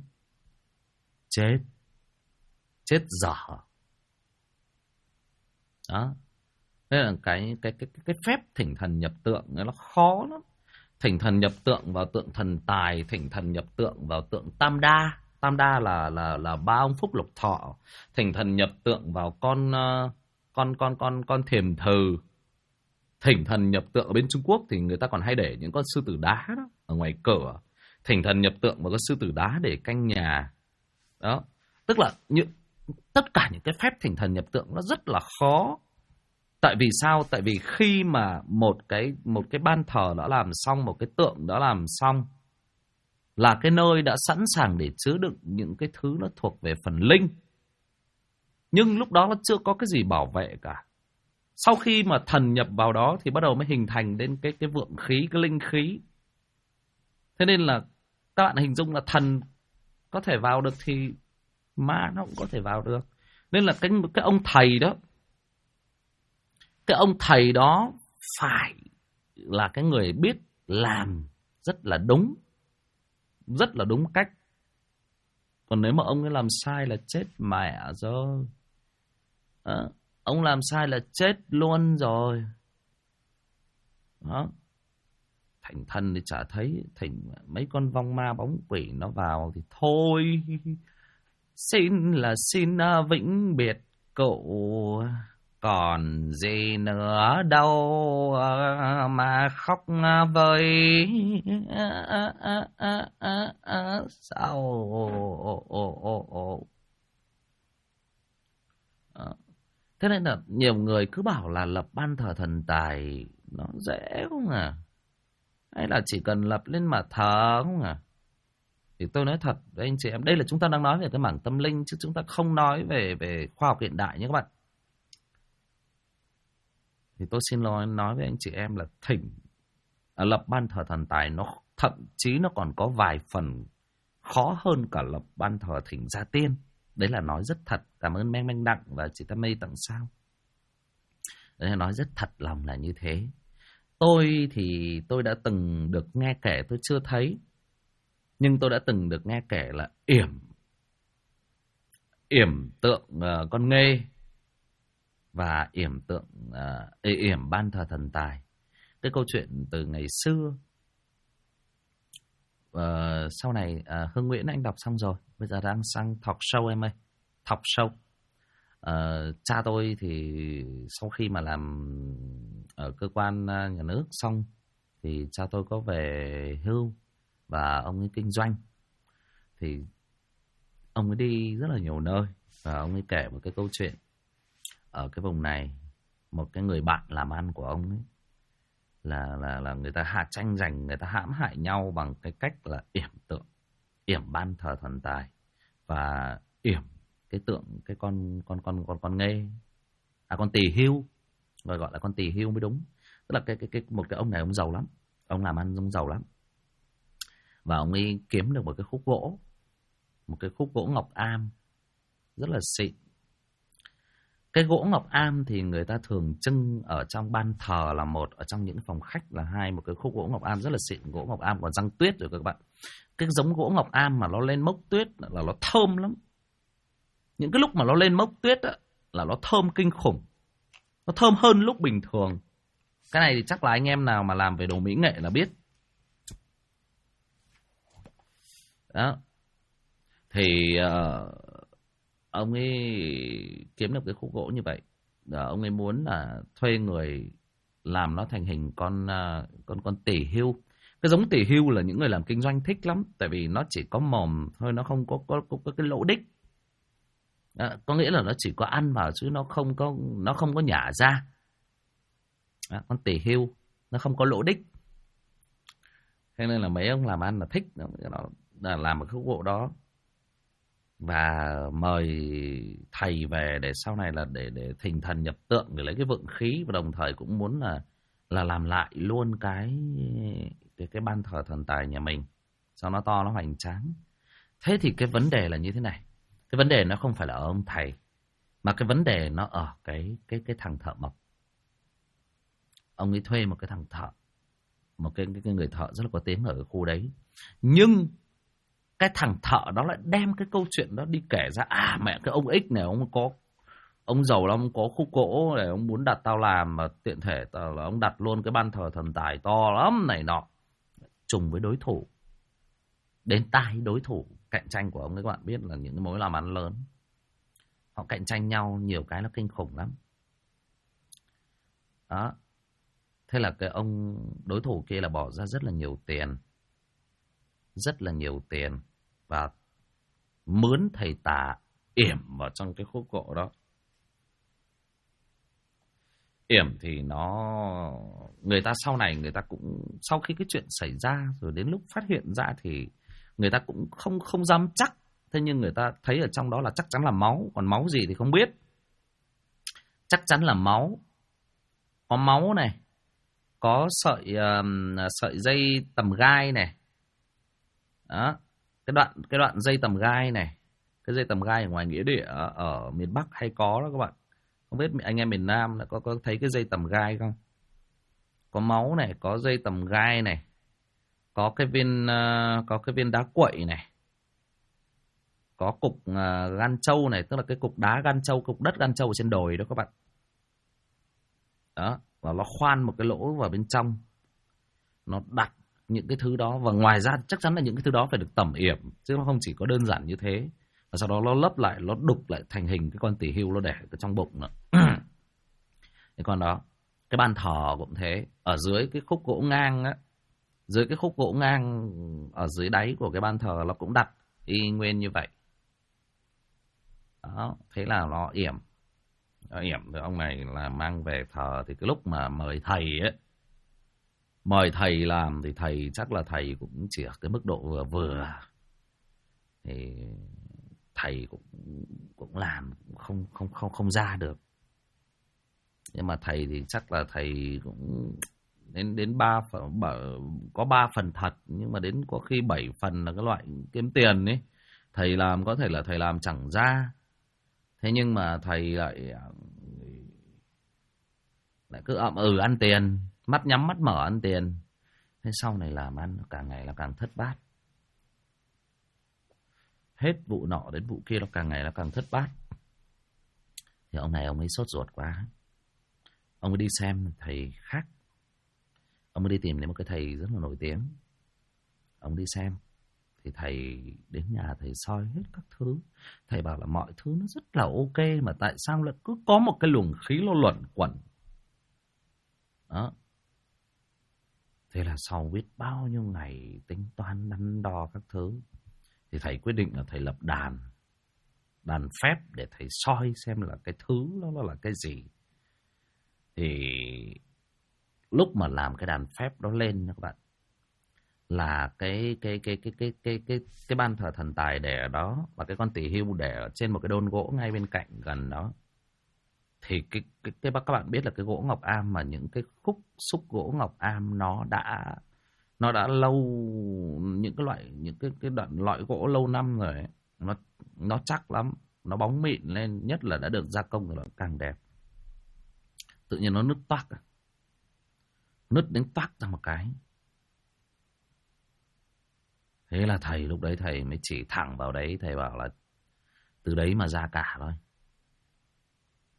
Speaker 1: dở. Đó, đây là cái phép thỉnh thần nhập tượng nó khó lắm. Thỉnh thần nhập tượng vào tượng thần tài, thỉnh thần nhập tượng vào tượng Tam Đa. Tam Đa là ba ông phúc lộc thọ. Thỉnh thần nhập tượng vào con thiềm thừ. Thỉnh thần nhập tượng ở bên Trung Quốc thì người ta còn hay để những con sư tử đá đó ở ngoài cửa. Thỉnh thần nhập tượng vào con sư tử đá để canh nhà. Đó, tức là tất cả những cái phép thỉnh thần nhập tượng nó rất là khó. Tại vì sao? Tại vì khi mà một cái ban thờ đã làm xong, một cái tượng đã làm xong, là cái nơi đã sẵn sàng để chứa đựng những cái thứ nó thuộc về phần linh. Nhưng lúc đó nó chưa có cái gì bảo vệ cả. Sau khi mà thần nhập vào đó thì bắt đầu mới hình thành đến cái vượng khí, cái linh khí. Thế nên là các bạn hình dung là thần có thể vào được thì ma nó cũng có thể vào được. Nên là cái ông thầy đó, cái ông thầy đó phải là cái người biết làm rất là đúng cách. Còn nếu mà ông ấy làm sai là chết mẹ rồi. Ông làm sai là chết luôn rồi. Đó, thỉnh thần thì chả thấy, thỉnh mấy con vong ma bóng quỷ nó vào thì thôi. Xin vĩnh biệt cậu, còn gì nữa đâu mà khóc vơi. Sao? Thế nên là nhiều người cứ bảo là lập ban thờ thần tài nó dễ không à? Hay là chỉ cần lập lên mà thờ không à? Thì tôi nói thật với anh chị em, đây là chúng ta đang nói về cái mảng tâm linh, chứ chúng ta không nói về khoa học hiện đại nhé các bạn. Thì tôi xin lỗi nói với anh chị em là lập ban thờ thần tài nó thậm chí nó còn có vài phần khó hơn cả lập ban thờ thỉnh gia tiên. Đấy là nói rất thật. Cảm ơn Meng Meng Đặng và chị Tam Mây tặng sao. Đấy là nói rất thật lòng là như thế. Tôi thì tôi đã từng được nghe kể, tôi chưa thấy, nhưng tôi đã từng được nghe kể là yểm tượng con nghê và yểm ban thờ thần tài. Cái câu chuyện từ ngày xưa. Sau này Hương Nguyễn anh đọc xong rồi, bây giờ đang sang talk show em ơi. Talk show. Cha tôi thì sau khi mà làm ở cơ quan nhà nước xong thì cha tôi có về hưu và ông ấy kinh doanh. Thì ông ấy đi rất là nhiều nơi và ông ấy kể một cái câu chuyện ở cái vùng này. Một cái người bạn làm ăn của ông ấy là người ta tranh giành, người ta hãm hại nhau bằng cái cách là yểm ban thờ thần tài và yểm cái tượng cái con nghê, con tỳ hưu, gọi là con tỳ hưu mới đúng. Tức là một cái ông này ông giàu lắm, ông làm ăn ông giàu lắm, và ông ấy kiếm được một cái khúc gỗ ngọc am rất là xịn. Cái gỗ ngọc am thì người ta thường trưng ở trong ban thờ là một, ở trong những phòng khách là hai. Một cái khúc gỗ ngọc am rất là xịn, gỗ ngọc am còn răng tuyết rồi các bạn. Cái giống gỗ ngọc am mà nó lên mốc tuyết là nó thơm lắm. Những cái lúc mà nó lên mốc tuyết á, là nó thơm kinh khủng. Nó thơm hơn lúc bình thường. Cái này thì chắc là anh em nào mà làm về đồ mỹ nghệ là biết. Đó. Thì ông ấy kiếm được cái khúc gỗ như vậy. Ông ấy muốn là thuê người làm nó thành hình con tỷ hưu. Cái giống tỷ hưu là những người làm kinh doanh thích lắm. Tại vì nó chỉ có mồm thôi, nó không có cái lỗ đích. Có nghĩa là nó chỉ có ăn vào chứ nó không có nhả ra. Con tỷ hưu nó không có lỗ đích. Thế nên là mấy ông làm ăn là thích nó làm một khúc gỗ đó. Và mời thầy về để sau này là để thỉnh thần nhập tượng, để lấy cái vượng khí, và đồng thời cũng muốn là làm lại luôn cái ban thờ thần tài nhà mình cho nó to, nó hoành tráng. Thế thì cái vấn đề là như thế này. Cái vấn đề nó không phải là ở ông thầy, mà cái vấn đề nó ở cái thằng thợ mộc. Ông ấy thuê một cái thằng thợ, một cái người thợ rất là có tiếng ở cái khu đấy. Nhưng cái thằng thợ đó lại đem cái câu chuyện đó đi kể ra. Mẹ, cái ông X này ông giàu lắm, có khúc gỗ để ông muốn đặt tao làm, mà tiện thể là ông đặt luôn cái ban thờ thần tài to lắm này nọ. Trùng với đối thủ, đến tai đối thủ cạnh tranh của ông ấy, các bạn biết là những cái mối làm ăn lớn họ cạnh tranh nhau nhiều cái nó kinh khủng lắm đó. Thế là cái ông đối thủ kia là bỏ ra rất là nhiều tiền và mướn thầy tà yểm vào trong cái khúc gỗ đó. Yểm thì người ta sau này người ta cũng, sau khi cái chuyện xảy ra rồi đến lúc phát hiện ra thì người ta cũng không dám chắc. Thế nhưng người ta thấy ở trong đó là chắc chắn là máu, còn máu gì thì không biết. Chắc chắn là máu. Có máu này, có sợi dây tầm gai này. Đó, cái đoạn dây tầm gai này, cái dây tầm gai ở ngoài nghĩa địa ở miền Bắc hay có đó các bạn. Không biết anh em miền Nam có thấy cái dây tầm gai không? Có máu này, có dây tầm gai này, có cái viên đá quậy này, có cục gan trâu này, tức là cái cục đá gan trâu, cục đất gan trâu trên đồi đó các bạn. Đó, và nó khoan một cái lỗ vào bên trong, nó đặt những cái thứ đó, và ngoài ra chắc chắn là những cái thứ đó phải được tẩm yểm, chứ nó không chỉ có đơn giản như thế. Và sau đó nó lấp lại, nó đục lại thành hình cái con tỷ hưu, nó để ở trong bụng nữa. Cái con đó, cái ban thờ cũng thế, ở dưới cái khúc gỗ ngang á, dưới cái khúc gỗ ngang ở dưới đáy của cái ban thờ nó cũng đặt y nguyên như vậy. Đó, thế là nó yểm. Nó yểm thì ông này là mang về thờ. Thì cái lúc mà mời thầy làm thì thầy chắc là thầy cũng chỉ ở cái mức độ vừa. Thì thầy cũng làm không ra được. Nhưng mà thầy thì chắc là thầy cũng đến 3 phần, có 3 phần thật, nhưng mà đến có khi 7 phần là cái loại kiếm tiền ấy. Thầy làm có thể là thầy làm chẳng ra. Thế nhưng mà thầy lại cứ ăn tiền, mắt nhắm mắt mở ăn tiền. Thế sau này làm ăn càng ngày là càng thất bát. Hết vụ nọ đến vụ kia, nó càng ngày là càng thất bát. Thì ông này ông ấy sốt ruột quá. Ông ấy đi xem thầy khác. Ông ấy đi tìm đến một cái thầy rất là nổi tiếng. Ông đi xem. Thì thầy đến nhà thầy soi hết các thứ. Thầy bảo là mọi thứ nó rất là ok, mà tại sao lại cứ có một cái luồng khí nó luẩn quẩn. Đó. Thế là sau biết bao nhiêu ngày tính toán đắn đo các thứ, thì thầy quyết định là thầy lập đàn phép để thầy soi xem là cái thứ đó là cái gì. Thì lúc mà làm cái đàn phép đó lên nha các bạn, là cái ban thờ thần tài để ở đó, và cái con tỷ hưu để ở trên một cái đôn gỗ ngay bên cạnh gần đó. Thì các bạn biết là cái gỗ ngọc am, mà những cái xúc gỗ ngọc am nó đã lâu, những cái đoạn loại gỗ lâu năm rồi ấy. Nó chắc lắm, nó bóng mịn lên, nhất là đã được gia công rồi nó càng đẹp. Tự nhiên nó nứt toác, nứt đến toác ra một cái. Thế là thầy lúc đấy thầy mới chỉ thẳng vào đấy, thầy bảo là từ đấy mà ra cả thôi.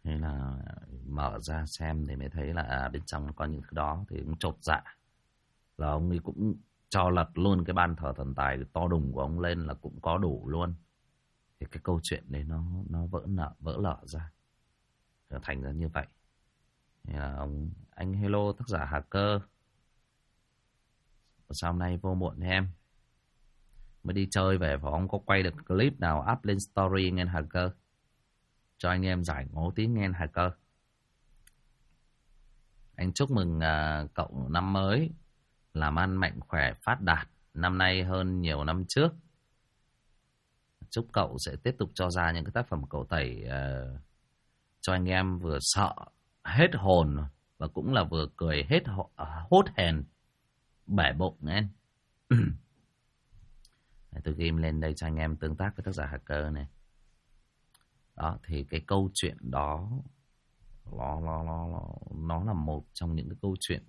Speaker 1: Thế là mở ra xem thì mới thấy là bên trong có những thứ đó, thì cũng chột dạ. Là ông ấy cũng cho lật luôn cái ban thờ thần tài to đùng của ông lên là cũng có đủ luôn. Thì cái câu chuyện đấy nó vỡ lở ra, trở thành ra như vậy. Thì là anh hello tác giả hacker, sau này vô muộn em mới đi chơi về, phải không có quay được clip nào up lên story nghe hacker, cho anh em giải ngố tí nghe hacker. Anh chúc mừng cậu năm mới làm ăn mạnh khỏe phát đạt, năm nay hơn nhiều năm trước. Chúc cậu sẽ tiếp tục cho ra những cái tác phẩm cậu tẩy cho anh em vừa sợ hết hồn và cũng là vừa cười hết hốt hèn bể bụng nghe. Tôi ghim lên đây cho anh em tương tác với tác giả hacker này. Đó thì cái câu chuyện đó nó là một trong những cái câu chuyện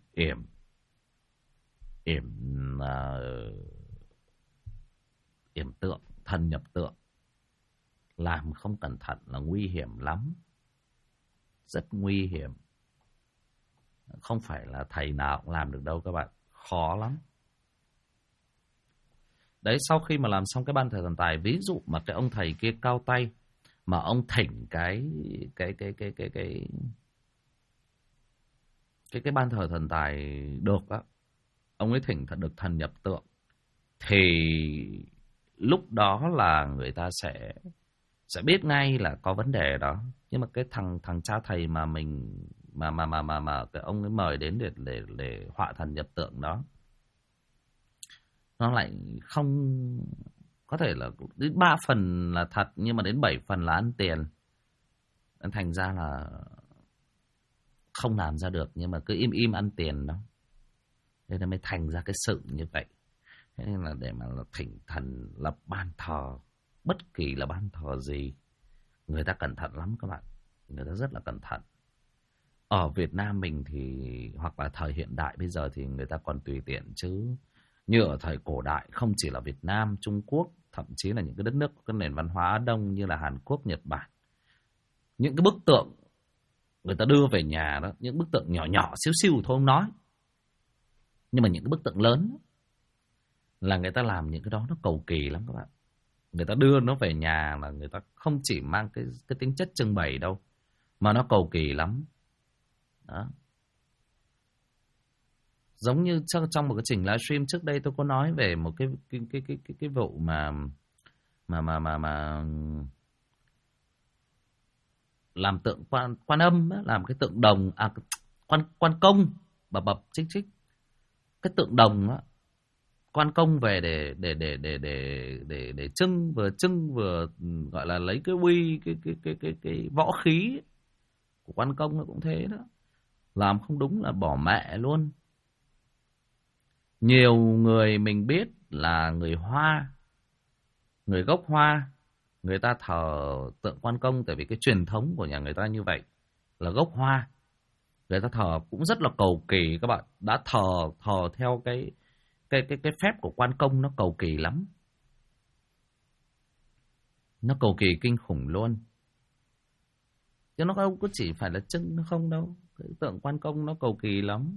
Speaker 1: yểm tượng, thần nhập tượng. Làm không cẩn thận là nguy hiểm lắm, rất nguy hiểm. Không phải là thầy nào cũng làm được đâu các bạn, khó lắm. Đấy, sau khi mà làm xong cái ban thờ thần tài, ví dụ mà cái ông thầy kia cao tay mà ông thỉnh cái ban thờ thần tài được á, ông ấy thỉnh thật được thần nhập tượng, thì lúc đó là người ta sẽ biết ngay là có vấn đề đó. Nhưng mà cái thằng cha thầy mà mình mà cái ông ấy mời đến để họa thần nhập tượng đó, nó lại không, có thể là đến 3 phần là thật nhưng mà đến 7 phần là ăn tiền. Thành ra là không làm ra được, nhưng mà cứ im ăn tiền đó. Thế nên mới thành ra cái sự như vậy. Thế nên là để mà thỉnh thần lập ban thờ, bất kỳ là ban thờ gì, người ta cẩn thận lắm các bạn. Người ta rất là cẩn thận. Ở Việt Nam mình thì, hoặc là thời hiện đại bây giờ thì người ta còn tùy tiện chứ. Như ở thời cổ đại, không chỉ là Việt Nam, Trung Quốc, thậm chí là những cái đất nước có cái nền văn hóa Á Đông như là Hàn Quốc, Nhật Bản. Những cái bức tượng người ta đưa về nhà đó, những bức tượng nhỏ nhỏ xíu xíu thôi không nói. Nhưng mà những cái bức tượng lớn là người ta làm những cái đó nó cầu kỳ lắm các bạn. Người ta đưa nó về nhà là người ta không chỉ mang cái tính chất trưng bày đâu, mà nó cầu kỳ lắm. Đó. Giống như trong một cái trình livestream trước đây tôi có nói về một cái vụ mà làm tượng quan âm á, làm cái tượng đồng quan công bập chích cái tượng đồng á, quan công về để trưng vừa gọi là lấy cái uy cái võ khí của quan công, nó cũng thế đó. Làm không đúng là bỏ mẹ luôn. Nhiều người mình biết là người Hoa, người gốc Hoa, người ta thờ tượng quan công tại vì cái truyền thống của nhà người ta như vậy, là gốc Hoa. Người ta thờ cũng rất là cầu kỳ các bạn. Đã thờ theo cái phép của quan công, nó cầu kỳ lắm. Nó cầu kỳ kinh khủng luôn. Chứ nó không có chỉ phải là trưng nó không đâu. Cái tượng quan công nó cầu kỳ lắm.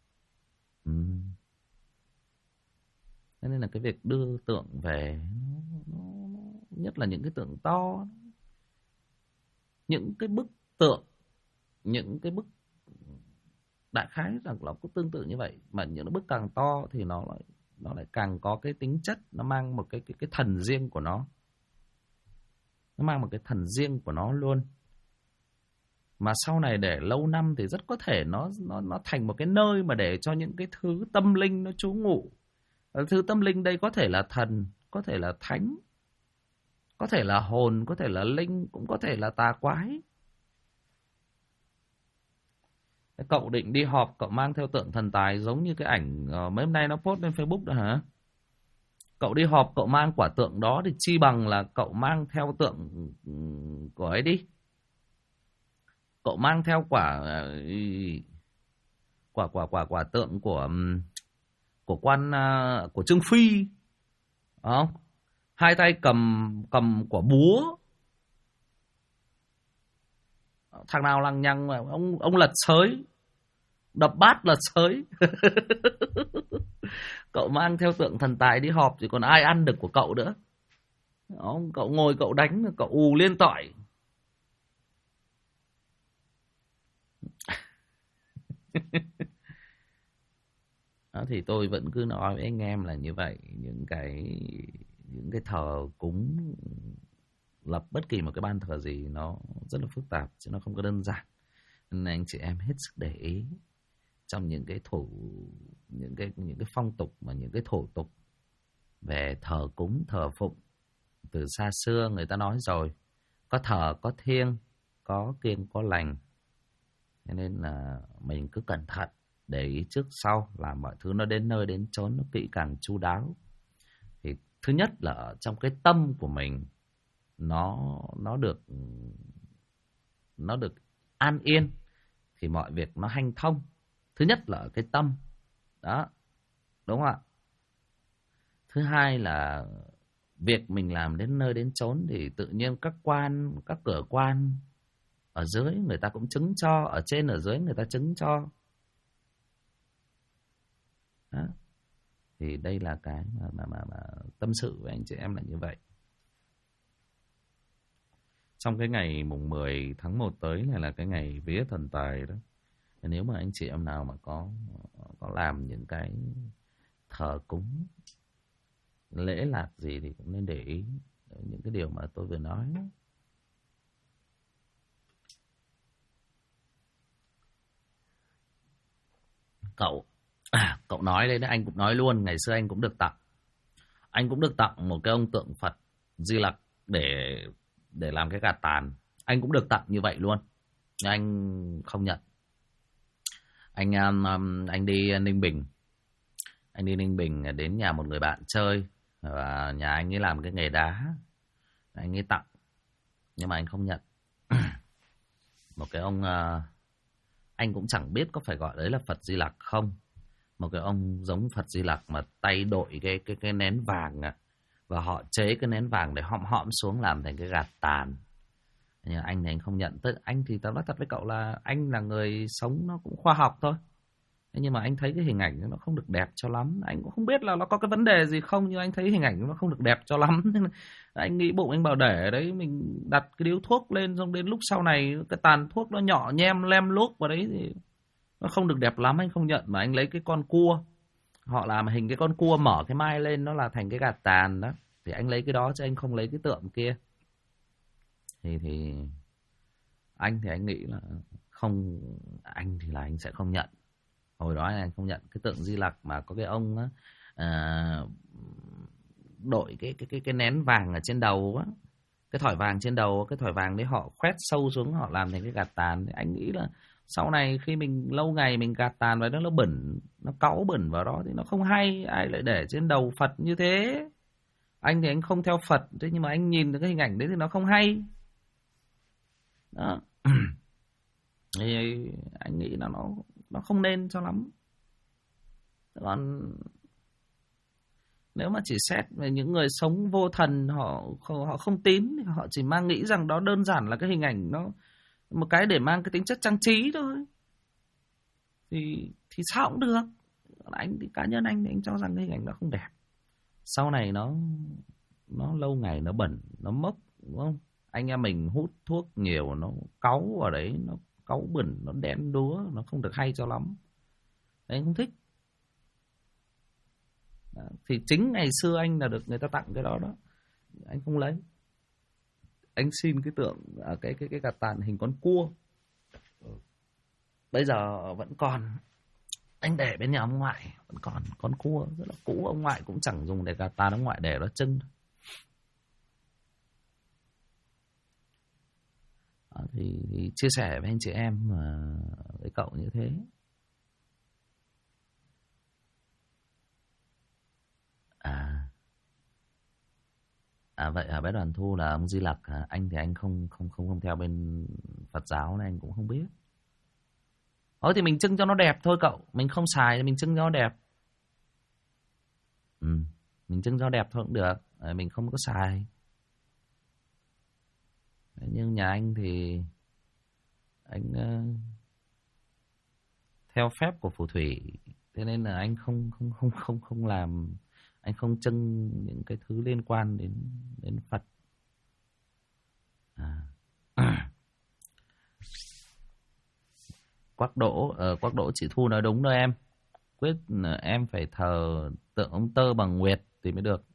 Speaker 1: Thế nên là cái việc đưa tượng về, nó nhất là những cái tượng to, những cái bức tượng, những cái bức đại khái rằng là cũng tương tự như vậy, mà những cái bức càng to thì nó lại càng có cái tính chất, nó mang một cái thần riêng của nó mang một cái thần riêng của nó luôn. Mà sau này để lâu năm thì rất có thể nó thành một cái nơi mà để cho những cái thứ tâm linh nó trú ngụ. Thứ tâm linh đây có thể là thần, có thể là thánh, có thể là hồn, có thể là linh, cũng có thể là tà quái. Cậu định đi họp, cậu mang theo tượng thần tài giống như cái ảnh mấy hôm nay nó post lên Facebook đó hả? Cậu đi họp cậu mang quả tượng đó thì chi bằng là cậu mang theo tượng của ấy đi. Cậu mang theo quả tượng của Trương Phi, không? Hai tay cầm quả búa, Thằng nào lằng nhằng mà ông lật sới, đập bát lật sới. Cậu mang theo tượng thần tài đi họp thì còn ai ăn được của cậu nữa. Cậu ngồi cậu đánh, cậu ù liên tỏi. Đó, thì tôi vẫn cứ nói với anh em là như vậy. Những cái thờ cúng, lập bất kỳ một cái ban thờ gì nó rất là phức tạp chứ nó không có đơn giản. Nên anh chị em hết sức để ý trong những cái những cái phong tục mà những cái thủ tục về thờ cúng thờ phụng. Từ xa xưa người ta nói rồi, có thờ có thiêng, có kiêng có lành. Cho nên là mình cứ cẩn thận, để ý trước sau, làm mọi thứ nó đến nơi đến chốn, nó kỹ càng chu đáo. Thì thứ nhất là ở trong cái tâm của mình nó được an yên thì mọi việc nó hanh thông. Thứ nhất là ở cái tâm đó, đúng không ạ? Thứ hai là việc mình làm đến nơi đến chốn thì tự nhiên các cửa quan ở dưới người ta cũng chứng cho, ở trên ở dưới người ta chứng cho đó. Thì đây là cái mà tâm sự với anh chị em là như vậy. Trong cái ngày mùng 10 tháng 1 tới này là cái ngày vía thần tài đó. Nếu mà anh chị em nào mà có làm những cái thờ cúng lễ lạc gì thì cũng nên để ý những cái điều mà tôi vừa nói. Cậu nói đấy, anh cũng nói luôn, ngày xưa anh cũng được tặng. Anh cũng được tặng một cái ông tượng Phật Di Lặc để làm cái gạt tàn. Anh cũng được tặng như vậy luôn, nhưng anh không nhận. Anh đi Ninh Bình. Anh đi Ninh Bình đến nhà một người bạn chơi, và nhà anh ấy làm cái nghề đá. Anh ấy tặng, nhưng mà anh không nhận. Một cái ông, anh cũng chẳng biết có phải gọi đấy là Phật Di Lặc không. Một cái ông giống Phật Di Lặc mà tay đội cái nén vàng à. Và họ chế cái nén vàng để hõm xuống làm thành cái gạt tàn. Nhưng anh thì anh không nhận. Anh thì tao nói thật với cậu là anh là người sống nó cũng khoa học thôi. Nhưng mà anh thấy cái hình ảnh nó không được đẹp cho lắm. Anh cũng không biết là nó có cái vấn đề gì không, nhưng anh thấy hình ảnh nó không được đẹp cho lắm. Nên anh nghĩ bụng, anh bảo để ở đấy mình đặt cái điếu thuốc lên, xong đến lúc sau này cái tàn thuốc nó nhỏ nhem lem luốc vào đấy thì nó không được đẹp lắm. Anh không nhận, mà anh lấy cái con cua. Họ làm hình cái con cua mở cái mai lên nó là thành cái gạt tàn đó. Thì anh lấy cái đó chứ anh không lấy cái tượng kia. Thì anh thì anh nghĩ là không, anh thì là anh sẽ không nhận. Hồi đó anh không nhận cái tượng Di Lặc mà có cái ông á, đội cái nén vàng ở trên đầu á, cái thỏi vàng trên đầu, cái thỏi vàng đấy họ khoét sâu xuống, họ làm thành cái gạt tàn. Thì anh nghĩ là sau này khi mình lâu ngày mình gạt tàn vào đó, nó bẩn, nó cáu bẩn vào đó thì nó không hay. Ai lại để trên đầu Phật như thế? Anh thì anh không theo Phật, thế nhưng mà anh nhìn được cái hình ảnh đấy thì nó không hay đó. Thì anh nghĩ là nó không nên cho lắm. Còn nếu mà chỉ xét về những người sống vô thần, họ không tín, họ chỉ mang nghĩ rằng đó đơn giản là cái hình ảnh, nó một cái để mang cái tính chất trang trí thôi, thì sao cũng được. Anh thì cá nhân anh thì anh cho rằng cái hình ảnh nó không đẹp. Sau này nó lâu ngày nó bẩn, nó mốc, đúng không? Anh em mình hút thuốc nhiều, nó cáu vào đấy, nó cáu bẩn, nó đen đúa, nó không được hay cho lắm. Đấy, anh không thích. Đó. Thì chính ngày xưa anh là được người ta tặng cái đó đó, anh không lấy. Anh xin cái tượng, cái gạt tàn hình con cua. Bây giờ vẫn còn, anh để bên nhà ông ngoại vẫn còn con cua rất là cũ. Ông ngoại cũng chẳng dùng để gạt tàn, ông ngoại để nó trưng. Thì chia sẻ với anh chị em với cậu như thế. Vậy bé Đoàn Thu là ông Di Lặc. Anh thì anh không theo bên Phật giáo nên anh cũng không biết. Thôi thì mình trưng cho nó đẹp thôi cậu. Mình không xài thì mình trưng cho nó đẹp. Mình trưng cho nó đẹp thôi cũng được. Mình không có xài. Nhưng nhà anh thì Anh theo phép của phù thủy, thế nên là anh không làm, anh không trưng những cái thứ liên quan đến Phật. À. Quắc Đỗ chị Thu nói đúng đó em. Quyết em phải thờ tượng ông Tơ bằng nguyệt thì mới được.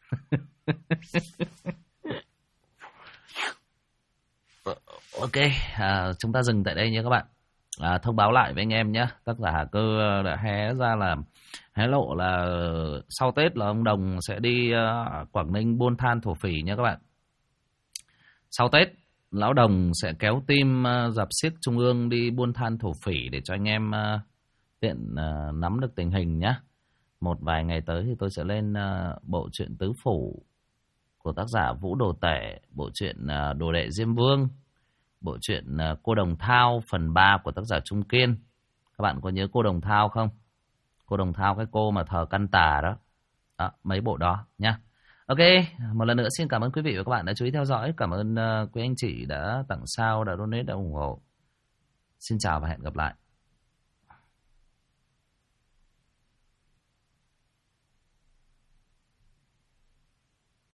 Speaker 1: Ok, chúng ta dừng tại đây nha các bạn. Thông báo lại với anh em nhé. Tác giả Hà Cơ đã hé lộ là sau Tết là ông Đồng sẽ đi Quảng Ninh Buôn Than Thổ Phỉ nha các bạn. Sau Tết, Lão Đồng sẽ kéo team dạp xiếc Trung ương đi Buôn Than Thổ Phỉ để cho anh em tiện nắm được tình hình nhé. Một vài ngày tới thì tôi sẽ lên bộ truyện Tứ Phủ của tác giả Vũ Đồ Tể, bộ truyện Đồ Đệ Diêm Vương, bộ truyện Cô Đồng Thao phần 3 của tác giả Trung Kiên. Các bạn có nhớ cô Đồng Thao không? Cô Đồng Thao, cái cô mà thờ Căn Tà đó. Đó, mấy bộ đó nhá. Ok, một lần nữa xin cảm ơn quý vị và các bạn đã chú ý theo dõi. Cảm ơn quý anh chị đã tặng sao, đã donate, đã ủng hộ. Xin chào và hẹn gặp lại.